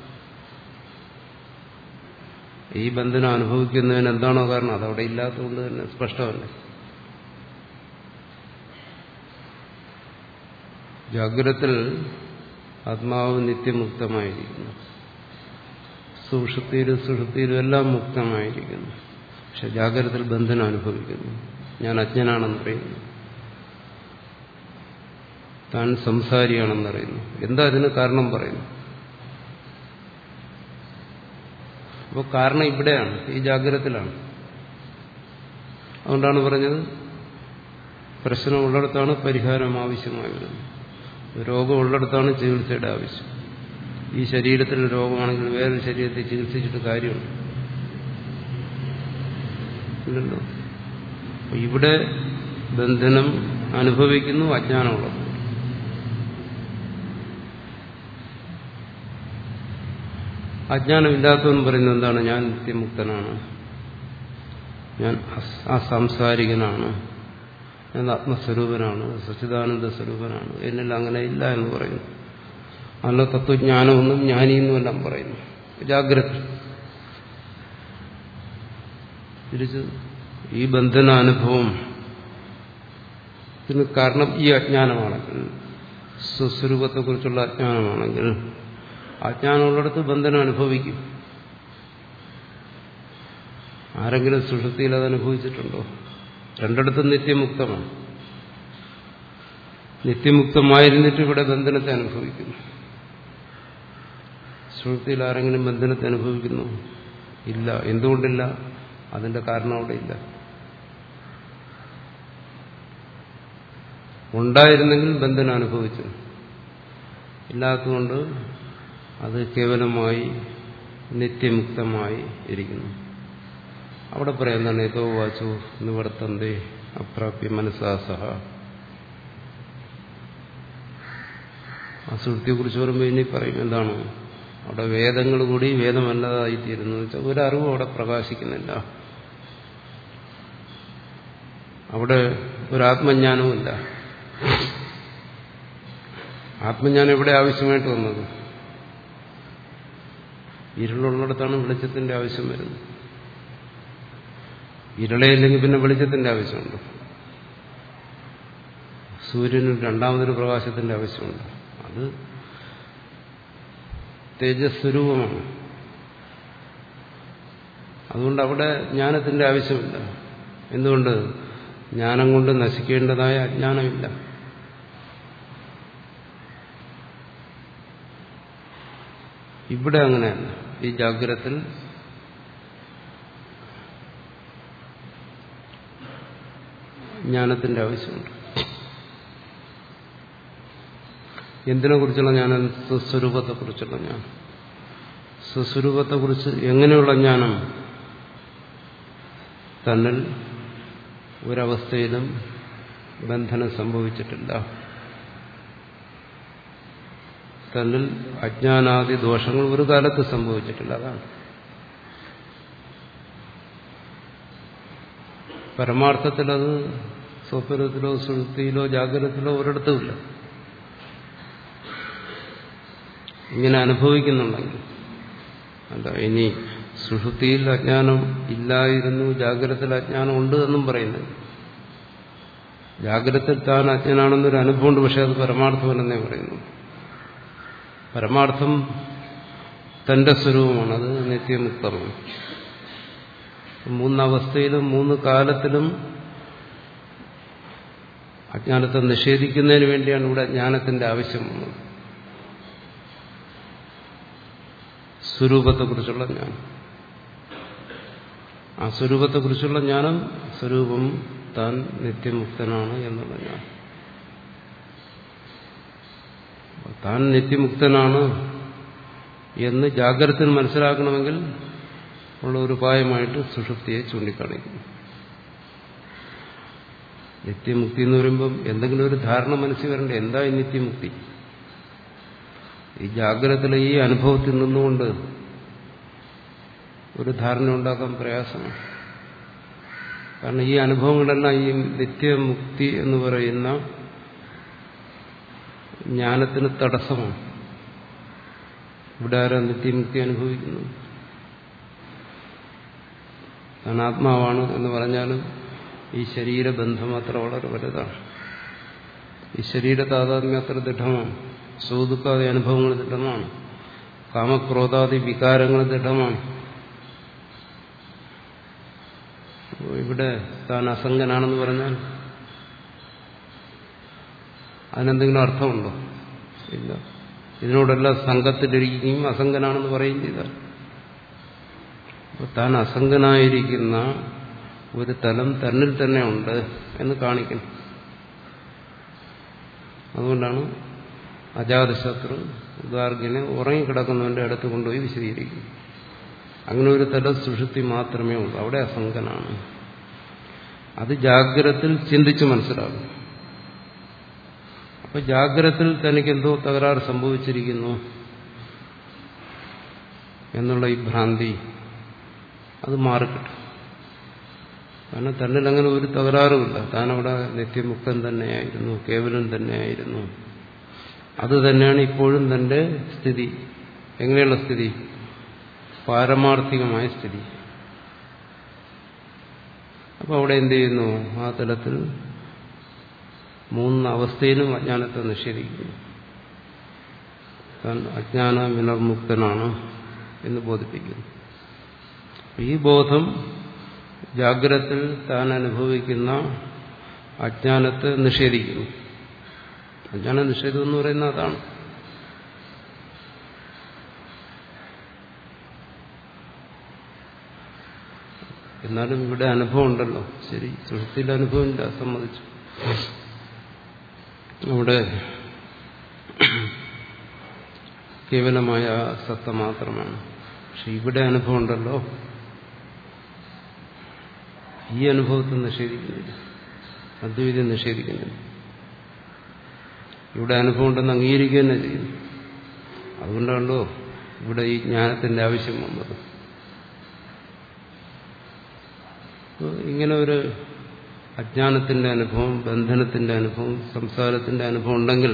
ഈ ബന്ധനം അനുഭവിക്കുന്നതിന് എന്താണോ കാരണം? അതവിടെ ഇല്ലാത്തതുകൊണ്ട് തന്നെ സ്പഷ്ടമല്ലേ. ജാഗ്രതത്തിൽ ആത്മാവ് നിത്യമുക്തമായിരിക്കുന്നു, സുഷുപ്തിയിലും സുഷുപ്തിയിലും എല്ലാം മുക്തമായിരിക്കുന്നു. പക്ഷെ ജാഗ്രതത്തിൽ ബന്ധനം അനുഭവിക്കുന്നു. ഞാൻ അജ്ഞനാണെന്നറിയുന്നു, താൻ സംസാരിയാണെന്നറിയുന്നു. എന്താ അതിന് കാരണം പറയുന്നു? അപ്പോൾ കാരണം ഇവിടെയാണ്, ഈ ജാഗ്രതത്തിലാണ്. അതുകൊണ്ടാണ് പറഞ്ഞത് പ്രശ്നമുള്ളിടത്താണ് പരിഹാരം ആവശ്യമായി വരുന്നത്. രോഗമുള്ളിടത്താണ് ചികിത്സയുടെ ആവശ്യം. ഈ ശരീരത്തിൽ രോഗമാണെങ്കിൽ വേറൊരു ശരീരത്തെ ചികിത്സിച്ചിട്ട് കാര്യമുണ്ട് ഇല്ലല്ലോ. ഇവിടെ ബന്ധനം അനുഭവിക്കുന്നു, അജ്ഞാനമുള്ളത്. അജ്ഞാനമില്ലാത്തവൻ പറയുന്നത് എന്താണ്? ഞാൻ നിത്യമുക്തനാണ്, ഞാൻ അസാംസാരികനാണ്, ഞാൻ ആത്മസ്വരൂപനാണ്, സച്ചിദാനന്ദ സ്വരൂപനാണ്, എന്നിൽ അങ്ങനെ ഇല്ല എന്ന് പറയുന്നു. നല്ല തത്വജ്ഞാനമൊന്നും ജ്ഞാനിയെന്നുമെല്ലാം പറയുന്നു. ജാഗ്രത തിരിച്ച് ഈ ബന്ധനാനുഭവം ഇതിന് കാരണം ഈ അജ്ഞാനമാണെങ്കിൽ, സ്വസ്വരൂപത്തെക്കുറിച്ചുള്ള അജ്ഞാനമാണെങ്കിൽ, അജ്ഞാനമുള്ളിടത്ത് ബന്ധനം അനുഭവിക്കും. ആരെങ്കിലും സുഷുപ്തിയിൽ അത് അനുഭവിച്ചിട്ടുണ്ടോ? രണ്ടിടത്തും നിത്യമുക്തമാണ്. നിത്യമുക്തമായിരുന്നിട്ട് ഇവിടെ ബന്ധനത്തെ അനുഭവിക്കുന്നു. സുഷുപ്തിയിൽ ആരെങ്കിലും ബന്ധനത്തെ അനുഭവിക്കുന്നു? ഇല്ല. എന്തുകൊണ്ടില്ല? അതിന്റെ കാരണം അവിടെ ഇല്ല. ഉണ്ടായിരുന്നെങ്കിൽ ബന്ധനം അനുഭവിച്ചു. ഇല്ലാത്തതുകൊണ്ട് അത് കേവലമായി നിത്യമുക്തമായി ഇരിക്കുന്നു. അവിടെ പറയുന്നതാണ് ഏതോ വാചോ നിവർത്തന്തേ അപ്രാപ്യ മനസ്സാസഹ. ആ സുഷുപ്തിയെക്കുറിച്ച് പറയുമ്പോൾ ഇനി പറയും എന്താണ്? അവിടെ വേദങ്ങൾ കൂടി വേദമല്ലാതായിത്തീരുന്നു വെച്ചാൽ ഒരറിവും അവിടെ പ്രകാശിക്കുന്നില്ല. അവിടെ ഒരാത്മജ്ഞാനവുമില്ല. ആത്മജ്ഞാനം എവിടെ ആവശ്യമായിട്ട് വന്നത്? ഇരുളുള്ളിടത്താണ് വെളിച്ചത്തിന്റെ ആവശ്യം വരുന്നത്. ഇരുളയില്ലെങ്കിൽ പിന്നെ വെളിച്ചത്തിന്റെ ആവശ്യമുണ്ട്. സൂര്യന് രണ്ടാമതൊരു പ്രകാശത്തിന്റെ ആവശ്യമുണ്ട്. അത് തേജസ്വരൂപമാണ്. അതുകൊണ്ട് അവിടെ ജ്ഞാനത്തിന്റെ ആവശ്യമില്ല. എന്തുകൊണ്ട്? ജ്ഞാനം കൊണ്ട് നശിക്കേണ്ടതായ അജ്ഞാനമില്ല. ഇവിടെ അങ്ങനെയല്ല. ഈ ജാഗ്രതത്തിൽ ജ്ഞാനത്തിന്റെ ആവശ്യമുണ്ട്. എന്തിനെ കുറിച്ചുള്ള ജ്ഞാനം? സ്വസ്വരൂപത്തെക്കുറിച്ചുള്ള ജ്ഞാനം. സ്വസ്വരൂപത്തെക്കുറിച്ച് എങ്ങനെയുള്ള ജ്ഞാനം? തന്നിൽ ഒരവസ്ഥയിലും ബന്ധനം സംഭവിച്ചിട്ടില്ല. തന്നിൽ അജ്ഞാനാദി ദോഷങ്ങൾ ഒരു കാലത്ത് സംഭവിച്ചിട്ടില്ല. അതാണ് പരമാർത്ഥത്തിൽ. അത് സ്വപ്നത്തിലോ സുഷുപ്തിയിലോ ജാഗ്രതത്തിലോ ഒരിടത്തുമില്ല. ഇങ്ങനെ അനുഭവിക്കുന്നുണ്ടെങ്കിൽ അല്ല. ഇനി സുഷുപ്തിയിൽ അജ്ഞാനം ഇല്ലായിരുന്നു, ജാഗ്രതത്തിൽ അജ്ഞാനം ഉണ്ട് എന്നും പറയുന്നത്. ജാഗ്രതത്തിൽ താൻ അജ്ഞനാണെന്നൊരു അനുഭവമുണ്ട്, പക്ഷെ അത് പരമാർത്ഥമല്ലെന്നേ പറയുന്നു. പരമാർത്ഥം തന്റെ സ്വരൂപമാണ്, അത് നിത്യമുക്തമാണ്. മൂന്നവസ്ഥയിലും മൂന്ന് കാലത്തിലും അജ്ഞാനത്തെ നിഷേധിക്കുന്നതിന് വേണ്ടിയാണ് ഇവിടെ ജ്ഞാനത്തിന്റെ ആവശ്യം വന്നത്. സ്വരൂപത്തെക്കുറിച്ചുള്ള ജ്ഞാനം, ആ സ്വരൂപത്തെക്കുറിച്ചുള്ള ജ്ഞാനം, സ്വരൂപം താൻ നിത്യമുക്തനാണ് എന്നുള്ള ജ്ഞാനം. താൻ നിത്യമുക്തനാണ് എന്ന് ജാഗ്രതയിൽ മനസ്സിലാക്കണമെങ്കിൽ ഉള്ള ഒരു ഉപായമായിട്ട് സുഷുപ്തിയെ ചൂണ്ടിക്കാണിക്കുന്നു. നിത്യമുക്തി എന്ന് പറയുമ്പം എന്തെങ്കിലും ഒരു ധാരണ മനസ്സിൽ വരണ്ടേ, എന്താ ഈ നിത്യമുക്തി? ഈ ജാഗ്രതയിലെ ഈ അനുഭവത്തിൽ നിന്നുകൊണ്ട് ഒരു ധാരണ ഉണ്ടാക്കാൻ പ്രയാസമാണ്. കാരണം ഈ അനുഭവങ്ങളെല്ലാം ഈ നിത്യമുക്തി എന്ന് പറയുന്ന ജ്ഞാനത്തിന് തടസ്സമാണ്. ഇവിടെ ആരാ നിത്യമുക്തി അനുഭവിക്കുന്നു? താൻ ആത്മാവാണ് എന്ന് പറഞ്ഞാലും ഈ ശരീരബന്ധം അത്ര വളരെ വലുതാണ്. ഈ ശരീര താതാത്മ്യം അത്ര ദൃഢമാണ്. സുഖദുഃഖാദി അനുഭവങ്ങൾ ദൃഢമാണ്. കാമക്രോധാദി വികാരങ്ങൾ ദൃഢമാണ്. ഇവിടെ താൻ അസംഗനാണെന്ന് പറഞ്ഞാൽ അതിനെന്തെങ്കിലും അർത്ഥമുണ്ടോ? ഇല്ല. ഇതിനോടെല്ലാം സംഘത്തിലിരിക്കുകയും അസംഗനാണെന്ന് പറയുകയും ചെയ്താൽ താൻ അസംഗനായിരിക്കുന്ന ഒരു തലം തന്നിൽ തന്നെ ഉണ്ട് എന്ന് കാണിക്കണം. അതുകൊണ്ടാണ് അജാതശത്രു ഗാർഗിനെ ഉറങ്ങിക്കിടക്കുന്നവന്റെ അടുത്ത് കൊണ്ടുപോയി വിശദീകരിക്കും. അങ്ങനെ ഒരു തല സുഷുപ്തി മാത്രമേ ഉള്ളൂ, അവിടെ അസംഗനാണ്. അത് ജാഗ്രതത്തിൽ ചിന്തിച്ച് മനസ്സിലാകും. അപ്പൊ ജാഗ്രതത്തിൽ തനിക്ക് എന്തോ തകരാറ് സംഭവിച്ചിരിക്കുന്നു എന്നുള്ള ഈ ഭ്രാന്തി അത് മാറിക്കിട്ടും. കാരണം തന്നിൽ അങ്ങനെ ഒരു തകരാറുമില്ല. താനവിടെ നിത്യമുക്തൻ തന്നെയായിരുന്നു, കേവലൻ തന്നെയായിരുന്നു. അത് തന്നെയാണ് ഇപ്പോഴും തന്റെ സ്ഥിതി. എങ്ങനെയുള്ള സ്ഥിതി? പാരമാർത്ഥികമായ സ്ഥിതി. അപ്പൊ അവിടെ എന്ത് ചെയ്യുന്നു? ആ തലത്തിൽ മൂന്ന് അവസ്ഥയിലും അജ്ഞാനത്തെ നിഷേധിക്കുന്നു. താൻ അജ്ഞാന വിനർമുക്തനാണ് എന്ന് ബോധിപ്പിക്കുന്നു. ഈ ബോധം ജാഗ്രതത്തിൽ താൻ അനുഭവിക്കുന്ന അജ്ഞാനത്തെ നിഷേധിക്കുന്നു. അജ്ഞാന നിഷേധം എന്ന് പറയുന്നത് അതാണ്. എന്നാലും ഇവിടെ അനുഭവം ഉണ്ടല്ലോ. ശരി, സുഷുപ്തിയിൽ അനുഭവമില്ല, സമ്മതിച്ചു. അവിടെ കേവലമായ സത്ത മാത്രമാണ്. പക്ഷെ ഇവിടെ അനുഭവം ഉണ്ടല്ലോ. ഈ അനുഭവത്തെ നിഷേധിക്കുന്നില്ല, അദ്വൈതം നിഷേധിക്കുന്നില്ല. ഇവിടെ അനുഭവം ഉണ്ടെന്ന് അംഗീകരിക്കുക തന്നെ ചെയ്യുന്നു. അതുകൊണ്ടാണല്ലോ ഇവിടെ ഈ ജ്ഞാനത്തിന്റെ ആവശ്യം വന്നത്. ഇങ്ങനെ ഒരു അജ്ഞാനത്തിന്റെ അനുഭവം, ബന്ധനത്തിന്റെ അനുഭവം, സംസാരത്തിന്റെ അനുഭവം ഉണ്ടെങ്കിൽ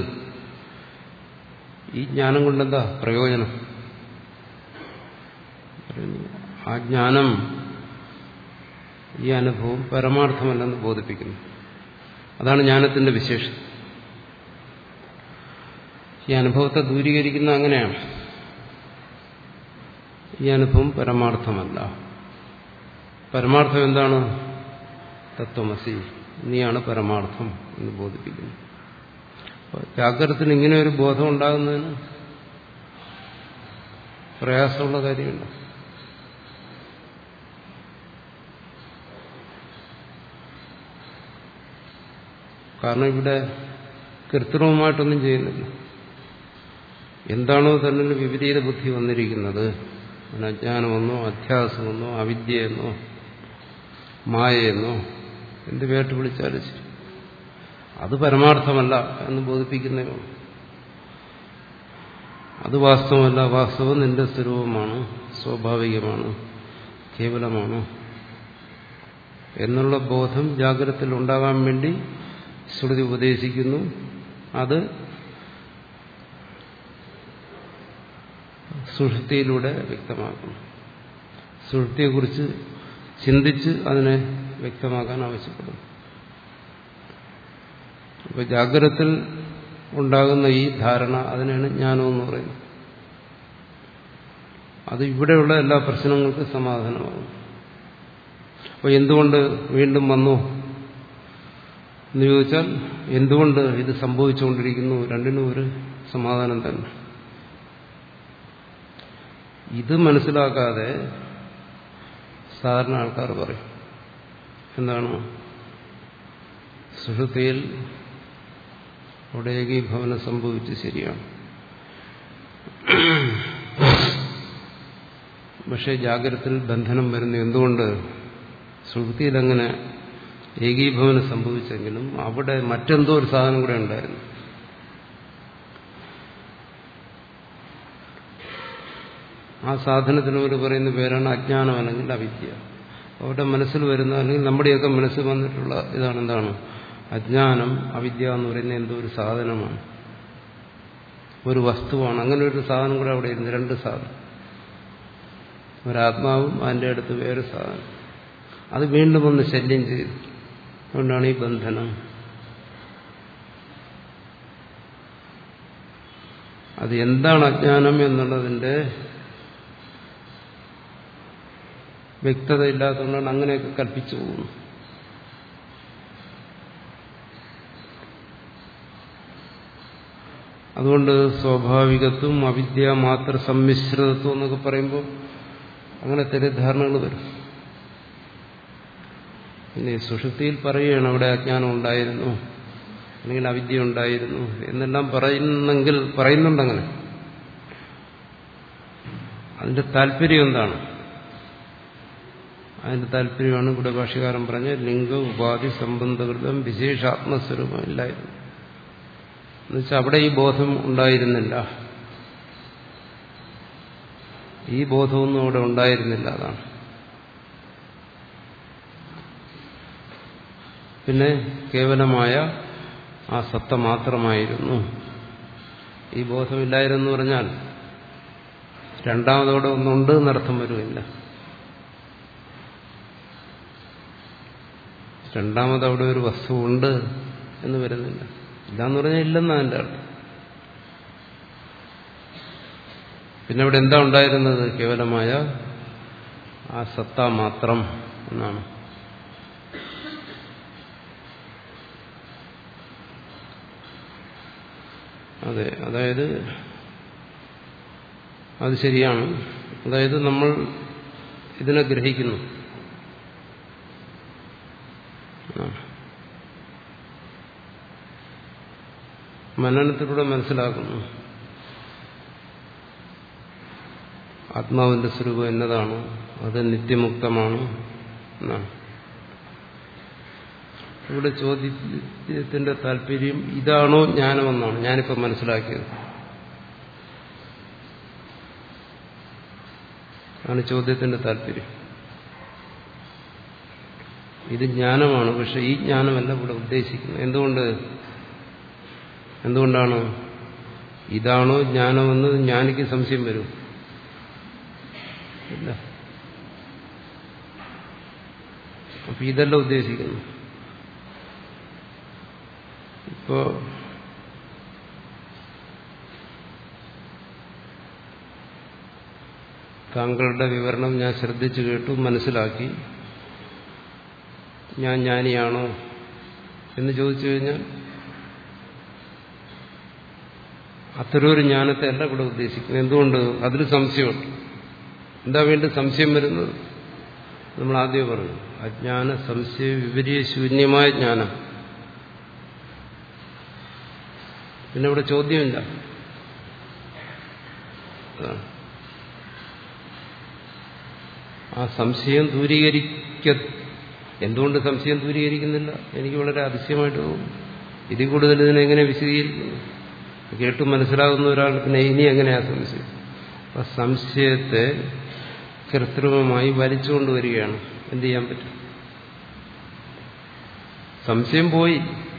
ഈ ജ്ഞാനം കൊണ്ടെന്താ പ്രയോജനം? ആ ജ്ഞാനം, ഈ അനുഭവം പരമാർത്ഥമല്ലെന്ന് ബോധിപ്പിക്കുന്നു. അതാണ് ജ്ഞാനത്തിന്റെ വിശേഷം. ഈ അനുഭവത്തെ ദൂരീകരിക്കുന്ന അങ്ങനെയാണ്. ഈ അനുഭവം പരമാർത്ഥമല്ല. പരമാർത്ഥം എന്താണ്? തത്വമസി, നീയാണ് പരമാർത്ഥം എന്ന് ബോധിപ്പിക്കുന്നു. ജാഗ്രതത്തിൽ ഇങ്ങനെ ഒരു ബോധം ഉണ്ടാകുന്നതിന് പ്രയാസമുള്ള കാര്യമില്ല. കാരണം ഇവിടെ കൃത്രിമമായിട്ടൊന്നും ചെയ്യുന്നില്ല. എന്താണോ തന്നെ വിപരീത ബുദ്ധി വന്നിരിക്കുന്നത്, അജ്ഞാനമെന്നോ അധ്യാസമെന്നോ അവിദ്യയെന്നോ മായയെന്നോ എന്ത് പേട്ട് വിളിച്ചാലും ശരി, അത് പരമാർത്ഥമല്ല എന്ന് ബോധിപ്പിക്കുന്നേ ഉള്ളൂ. അത് വാസ്തവമല്ല, വാസ്തവം നിന്റെ സ്വരൂപമാണ്, സ്വാഭാവികമാണ്, കേവലമാണ് എന്നുള്ള ബോധം ജാഗ്രതയിൽ ഉണ്ടാകാൻ വേണ്ടി ശ്രുതി ഉപദേശിക്കുന്നു. അത് സുഷുപ്തിയിലൂടെ വ്യക്തമാക്കുന്നു. സുഷുപ്തിയെക്കുറിച്ച് ചിന്തിച്ച് അതിനെ വ്യക്തമാക്കാൻ ആവശ്യപ്പെടുന്നു. അപ്പോൾ ജാഗ്രതത്തിൽ ഉണ്ടാകുന്ന ഈ ധാരണ, അതിനാണ് ജ്ഞാനമെന്ന് പറയുന്നത്. അത് ഇവിടെയുള്ള എല്ലാ പ്രശ്നങ്ങൾക്കും സമാധാനമാകും. അപ്പോൾ എന്തുകൊണ്ട് വീണ്ടും വന്നു എന്ന് ചോദിച്ചാൽ എന്തുകൊണ്ട് ഇത് സംഭവിച്ചുകൊണ്ടിരിക്കുന്നു, രണ്ടിനും ഒരു സമാധാനം തന്നെ. ഇത് മനസ്സിലാക്കാതെ സാധാരണ ആൾക്കാർ പറയും എന്താണ്, സുഷുപ്തിയിൽ അവിടെ ഏകീഭവനം സംഭവിച്ച് ശരിയാണ്, പക്ഷേ ജാഗ്രതയിൽ ബന്ധനം വരുന്നു. എന്തുകൊണ്ട്? സുഷുപ്തിയിൽ അങ്ങനെ ഏകീഭവനം സംഭവിച്ചെങ്കിലും അവിടെ മറ്റെന്തോ ഒരു സാധനം കൂടെ ഉണ്ടായിരുന്നു. ആ സാധനത്തിന് ഒരു പറയുന്ന പേരാണ് അജ്ഞാനം അല്ലെങ്കിൽ അവിദ്യ. അവരുടെ മനസ്സിൽ വരുന്ന അല്ലെങ്കിൽ നമ്മുടെയൊക്കെ മനസ്സിൽ വന്നിട്ടുള്ള ഇതാണ് എന്താണ്, അജ്ഞാനം അവിദ്യ എന്ന് പറയുന്ന എന്തോ ഒരു സാധനമാണ്, ഒരു വസ്തുവാണ്. അങ്ങനെ ഒരു സാധനം കൂടെ അവിടെ ഇരുന്ന്, രണ്ട് സാധനം, ഒരാത്മാവും അതിൻ്റെ അടുത്ത് വേറെ സാധനം. അത് വീണ്ടും ഒന്ന് ശല്യം ചെയ്തു. അതുകൊണ്ടാണ് ഈ ബന്ധനം. അത് എന്താണ് അജ്ഞാനം എന്നുള്ളതിൻ്റെ വ്യക്തത ഇല്ലാത്തതുകൊണ്ടാണ് അങ്ങനെയൊക്കെ കൽപ്പിച്ചു പോകുന്നു. അതുകൊണ്ട് സ്വാഭാവികത്വം അവിദ്യ മാത്ര സമ്മിശ്രിതത്വം എന്നൊക്കെ പറയുമ്പോൾ അങ്ങനെ തെറ്റിദ്ധാരണകൾ വരും. പിന്നെ സുഷുപ്തിയിൽ പറയുകയാണ് അവിടെ അജ്ഞാനം ഉണ്ടായിരുന്നു അല്ലെങ്കിൽ അവിദ്യ ഉണ്ടായിരുന്നു എന്നെല്ലാം പറയുന്നെങ്കിൽ പറയുന്നുണ്ടങ്ങനെ. അതിന്റെ താല്പര്യം എന്താണ്? അതിന്റെ താല്പര്യമാണ് ഇവിടെ ഭാഷ്യകാരൻ പറഞ്ഞ ലിംഗ ഉപാധി സംബന്ധകൃതം വിശേഷാത്മസ്വരൂപം ഇല്ലായിരുന്നു. എന്നുവെച്ചാൽ അവിടെ ഈ ബോധം ഉണ്ടായിരുന്നില്ല, ഈ ബോധമൊന്നും അവിടെ ഉണ്ടായിരുന്നില്ല. അതാണ്. പിന്നെ കേവലമായ ആ സത്ത മാത്രമായിരുന്നു. ഈ ബോധമില്ലായിരുന്നു പറഞ്ഞാൽ രണ്ടാമതോടെ ഒന്നുണ്ട് എന്നർത്ഥം വരുമില്ല. രണ്ടാമത് അവിടെ ഒരു വസ്തു ഉണ്ട് എന്ന് വരുന്നില്ല. ഇല്ലാന്ന് പറഞ്ഞാൽ ഇല്ലെന്നാണ് എൻ്റെ അർത്ഥം. പിന്നെ അവിടെ എന്താ ഉണ്ടായിരുന്നത്? കേവലമായ ആ സത്ത മാത്രം എന്നാണ്. അതെ, അതായത് അത് ശരിയാണ്. അതായത് നമ്മൾ ഇതിനെ ഗ്രഹിക്കുന്നു, മനനത്തിലൂടെ മനസ്സിലാക്കുന്നു ആത്മാവിന്റെ സ്വരൂപം എന്നതാണ്, അത് നിത്യമുക്തമാണ് എന്നാണ്. ഇവിടെ ചോദ്യത്തിന്റെ താല്പര്യം ഇതാണോ ജ്ഞാനമെന്നാണ് ഞാനിപ്പോൾ മനസ്സിലാക്കിയത്. ആണ് ചോദ്യത്തിന്റെ താല്പര്യം. ഇത് ജ്ഞാനമാണ്, പക്ഷെ ഈ ജ്ഞാനമല്ല ഇവിടെ ഉദ്ദേശിക്കുന്നത്. എന്തുകൊണ്ട് എന്തുകൊണ്ടാണ് ഇതാണോ ജ്ഞാനമെന്ന് ജ്ഞാനിക്ക് സംശയം വരും? ഇല്ല. അപ്പൊ ഇതല്ല ഉദ്ദേശിക്കുന്നു. ഇപ്പോ താങ്കളുടെ വിവരണം ഞാൻ ശ്രദ്ധിച്ചു കേട്ടു, മനസ്സിലാക്കി. ഞാൻ ജ്ഞാനിയാണോ എന്ന് ചോദിച്ചു കഴിഞ്ഞാൽ അത്തരൊരു ജ്ഞാനത്തെ അല്ല ഇവിടെ ഉദ്ദേശിക്കുന്നത്. എന്തുകൊണ്ട്? അതിൽ സംശയമുണ്ട്. എന്താ വേണ്ടി സംശയം വരുന്നത്? നമ്മൾ ആദ്യം പറഞ്ഞു, അജ്ഞാന സംശയ വിപരീയ ശൂന്യമായ ജ്ഞാനം. പിന്നെ ഇവിടെ ചോദ്യമില്ല. ആ സംശയം ദൂരീകരിക്ക എന്തുകൊണ്ട് സംശയം ദൂരീകരിക്കുന്നില്ല? എനിക്ക് വളരെ അതിശയമായിട്ട് തോന്നുന്നു. ഇതിൽ കൂടുതൽ ഇതിനെങ്ങനെ വിശദീകരിക്കുന്നു? കേട്ട് മനസ്സിലാകുന്ന ഒരാൾ പിന്നെ ഇനി എങ്ങനെയാ സംശയം? അപ്പൊ സംശയത്തെ കൃത്രിമമായി വലിച്ചുകൊണ്ടുവരികയാണ്. എന്ത് ചെയ്യാൻ പറ്റും? സംശയം പോയി.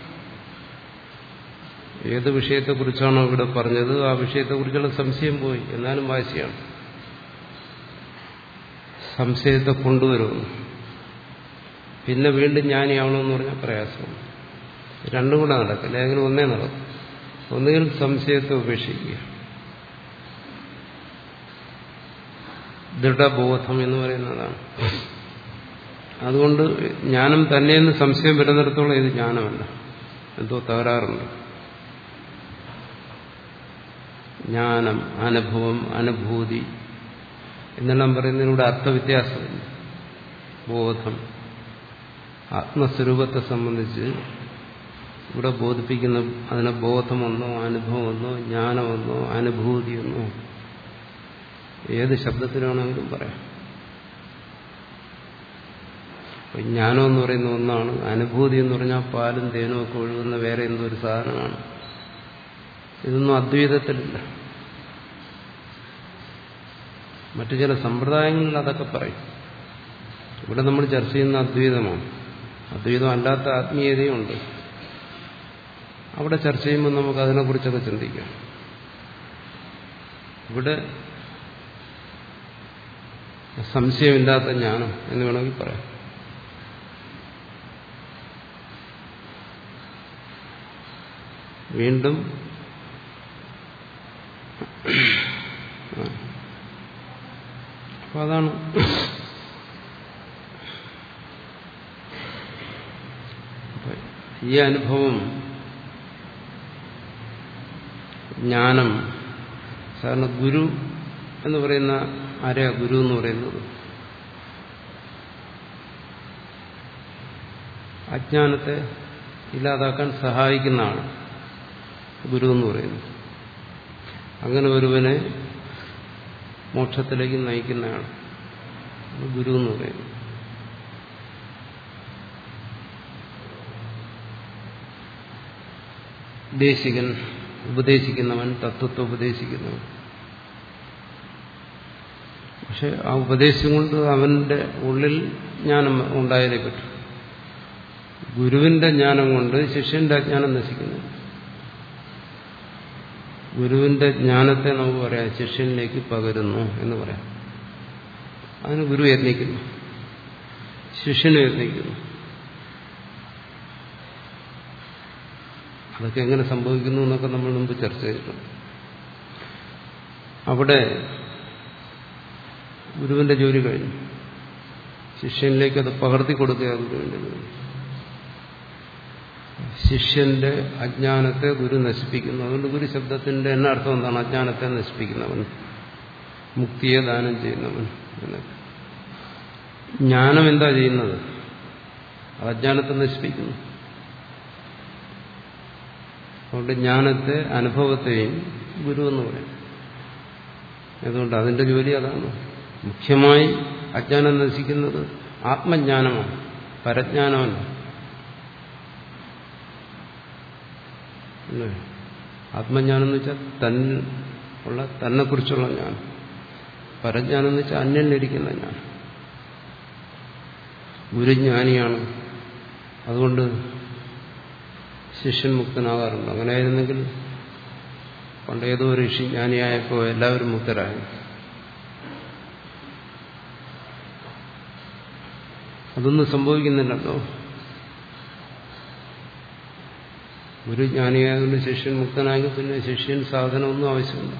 ഏത് വിഷയത്തെക്കുറിച്ചാണോ ഇവിടെ പറഞ്ഞത് ആ വിഷയത്തെക്കുറിച്ചുള്ള സംശയം പോയി. എന്നാലും വാശിയാണ്. സംശയത്തെ കൊണ്ടുവരുന്നു. പിന്നെ വീണ്ടും ജ്ഞാനിയാവണമെന്ന് പറഞ്ഞാൽ പ്രയാസമാണ്. രണ്ടും കൂടെ നടക്കില്ല. ഏതെങ്കിലും ഒന്നേ നടക്കും. ഒന്നുകിൽ സംശയത്തെ ഉപേക്ഷിക്കുക, ദൃഢബോധം എന്ന് പറയുന്നതാണ്. അതുകൊണ്ട് ജ്ഞാനം തന്നെയെന്ന് സംശയം വരുന്നിടത്തോളം ഇത് ജ്ഞാനമല്ല, എന്തോ തകരാറുണ്ട്. ജ്ഞാനം, അനുഭവം, അനുഭൂതി എന്നെല്ലാം പറയുന്നതിലൂടെ അർത്ഥവ്യത്യാസമില്ല. ബോധം, ആത്മസ്വരൂപത്തെ സംബന്ധിച്ച് ഇവിടെ ബോധിപ്പിക്കുന്ന അതിനെ ബോധമെന്നോ അനുഭവമെന്നോ ജ്ഞാനമെന്നോ അനുഭൂതിയെന്നോ ഏത് ശബ്ദത്തിലാണെങ്കിലും പറയാം. ജ്ഞാനം എന്ന് പറയുന്ന ഒന്നാണ്, അനുഭൂതി എന്ന് പറഞ്ഞാൽ പാലും തേനും ഒക്കെ ഒഴുകുന്ന വേറെ എന്തോ ഒരു സാധനമാണ്. ഇതൊന്നും അദ്വൈതത്തിലില്ല. മറ്റു ചില സമ്പ്രദായങ്ങളിൽ അതൊക്കെ പറയും. ഇവിടെ നമ്മൾ ചർച്ച ചെയ്യുന്ന അദ്വൈതമാണ്. അദ്വൈതം അല്ലാത്ത ആത്മീയതയുണ്ട്. അവിടെ ചർച്ച ചെയ്യുമ്പോൾ നമുക്ക് അതിനെക്കുറിച്ചൊക്കെ ചിന്തിക്കാം. ഇവിടെ സംശയമില്ലാത്ത ജ്ഞാനം എന്ന് വേണമെങ്കിൽ പറയാം. വീണ്ടും അപ്പൊ അതാണ് ഈ അനുഭവം, ജ്ഞാനം. സാധാരണ ഗുരു എന്ന് പറയുന്ന ആരെയാ ഗുരു എന്ന് പറയുന്നത്? അജ്ഞാനത്തെ ഇല്ലാതാക്കാൻ സഹായിക്കുന്നതാണ് ഗുരു എന്ന് പറയുന്നത്. അങ്ങനെ ഒരുവനെ മോക്ഷത്തിലേക്ക് നയിക്കുന്നതാണ് ഗുരു എന്ന് പറയുന്നത്. ദേശികൻ, ഉപദേശിക്കുന്നവൻ, തത്വത്തെ ഉപദേശിക്കുന്നവൻ. പക്ഷെ ആ ഉപദേശം കൊണ്ട് അവന്റെ ഉള്ളിൽ ജ്ഞാനം ഉണ്ടായാലേ പറ്റും. ഗുരുവിന്റെ ജ്ഞാനം കൊണ്ട് ശിഷ്യന്റെ അജ്ഞാനം നശിക്കുന്നു. ഗുരുവിന്റെ ജ്ഞാനത്തെ നമുക്ക് പറയാം ശിഷ്യനിലേക്ക് പകരുന്നു എന്ന് പറയാം. അതിന് ഗുരു യത്നിക്കുന്നു, ശിഷ്യനും യത്നിക്കുന്നു. അതൊക്കെ എങ്ങനെ സംഭവിക്കുന്നു എന്നൊക്കെ നമ്മൾ മുമ്പ് ചർച്ച ചെയ്തിട്ടുണ്ട്. അവിടെ ഗുരുവിന്റെ ജോലി കഴിഞ്ഞു, ശിഷ്യനിലേക്ക് അത് പകർത്തി കൊടുക്കുക ഗുരുവിന്റെ ജോലി. ശിഷ്യന്റെ അജ്ഞാനത്തെ ഗുരു നശിപ്പിക്കുന്നു. അതുകൊണ്ട് ഗുരു ശബ്ദത്തിന്റെ എന്ന അർത്ഥം എന്താണ്? അജ്ഞാനത്തെ നശിപ്പിക്കുന്നവൻ, മുക്തിയെ ദാനം ചെയ്യുന്നവൻ എന്നൊക്കെ. ജ്ഞാനം എന്താ ചെയ്യുന്നത്? അത് അജ്ഞാനത്തെ നശിപ്പിക്കുന്നു. അതുകൊണ്ട് ജ്ഞാനത്തെ, അനുഭവത്തെയും ഗുരു എന്ന് പറയും. അതുകൊണ്ട് അതിന്റെ ജോലി അതാണ്. മുഖ്യമായി അജ്ഞാനം നശിക്കുന്നത് ആത്മജ്ഞാനമാണ്, പരജ്ഞാനമല്ല. ആത്മജ്ഞാനം എന്ന് വെച്ചാൽ തന്നിൽ ഉള്ള തന്നെക്കുറിച്ചുള്ള ജ്ഞാനം. പരജ്ഞാനം എന്ന് വെച്ചാൽ അന്യനിരിക്കുന്ന ജ്ഞാനം. ഗുരുജ്ഞാനിയാണ്, അതുകൊണ്ട് ശിഷ്യൻ മുക്തനാകാറുണ്ട്. അങ്ങനെയായിരുന്നെങ്കിൽ പണ്ട് ഏതോ ഋഷി ജ്ഞാനിയായപ്പോൾ എല്ലാവരും മുക്തരായി. അതൊന്നും സംഭവിക്കുന്നില്ലല്ലോ. ഗുരു ജ്ഞാനിയായതുകൊണ്ട് ശിഷ്യൻ മുക്തനായെങ്കിൽ പിന്നെ ശിഷ്യൻ സാധനമൊന്നും ആവശ്യമില്ല.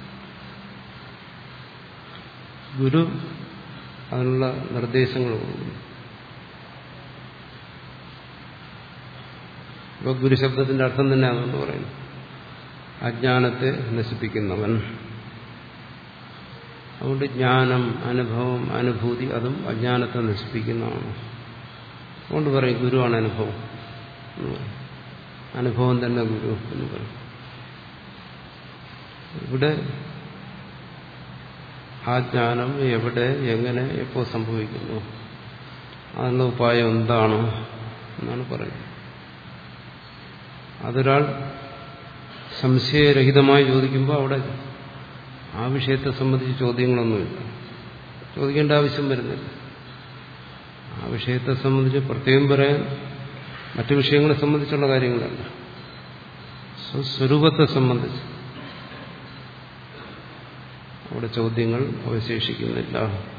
ഗുരു അതിനുള്ള നിർദ്ദേശങ്ങൾ കൊടുക്കുന്നു. ഇപ്പൊ ഗുരുശബ്ദത്തിന്റെ അർത്ഥം തന്നെ അതെന്ന് പറയുന്നു, അജ്ഞാനത്തെ നശിപ്പിക്കുന്നവൻ. അതുകൊണ്ട് ജ്ഞാനം, അനുഭവം, അനുഭൂതി അതും അജ്ഞാനത്തെ നശിപ്പിക്കുന്നതാണ്. അതുകൊണ്ട് പറയും ഗുരുവാണ് അനുഭവം എന്ന് പറയും. അനുഭവം തന്നെ ഗുരു എന്ന് പറയും. ഇവിടെ ആ ജ്ഞാനം എവിടെ, എങ്ങനെ, എപ്പോൾ സംഭവിക്കുന്നു, അതിനുള്ള ഉപായം എന്താണ് എന്നാണ് പറയുന്നത്. അതൊരാൾ സംശയരഹിതമായി ചോദിക്കുമ്പോൾ അവിടെ ആ വിഷയത്തെ സംബന്ധിച്ച് ചോദ്യങ്ങളൊന്നുമില്ല, ചോദിക്കേണ്ട ആവശ്യം വരുന്നില്ല. ആ വിഷയത്തെ സംബന്ധിച്ച് പ്രത്യേകം പറയാൻ മറ്റു വിഷയങ്ങളെ സംബന്ധിച്ചുള്ള കാര്യങ്ങളല്ല, സ്വരൂപത്തെ സംബന്ധിച്ച് അവിടെ ചോദ്യങ്ങൾ അവശേഷിക്കുന്നില്ല.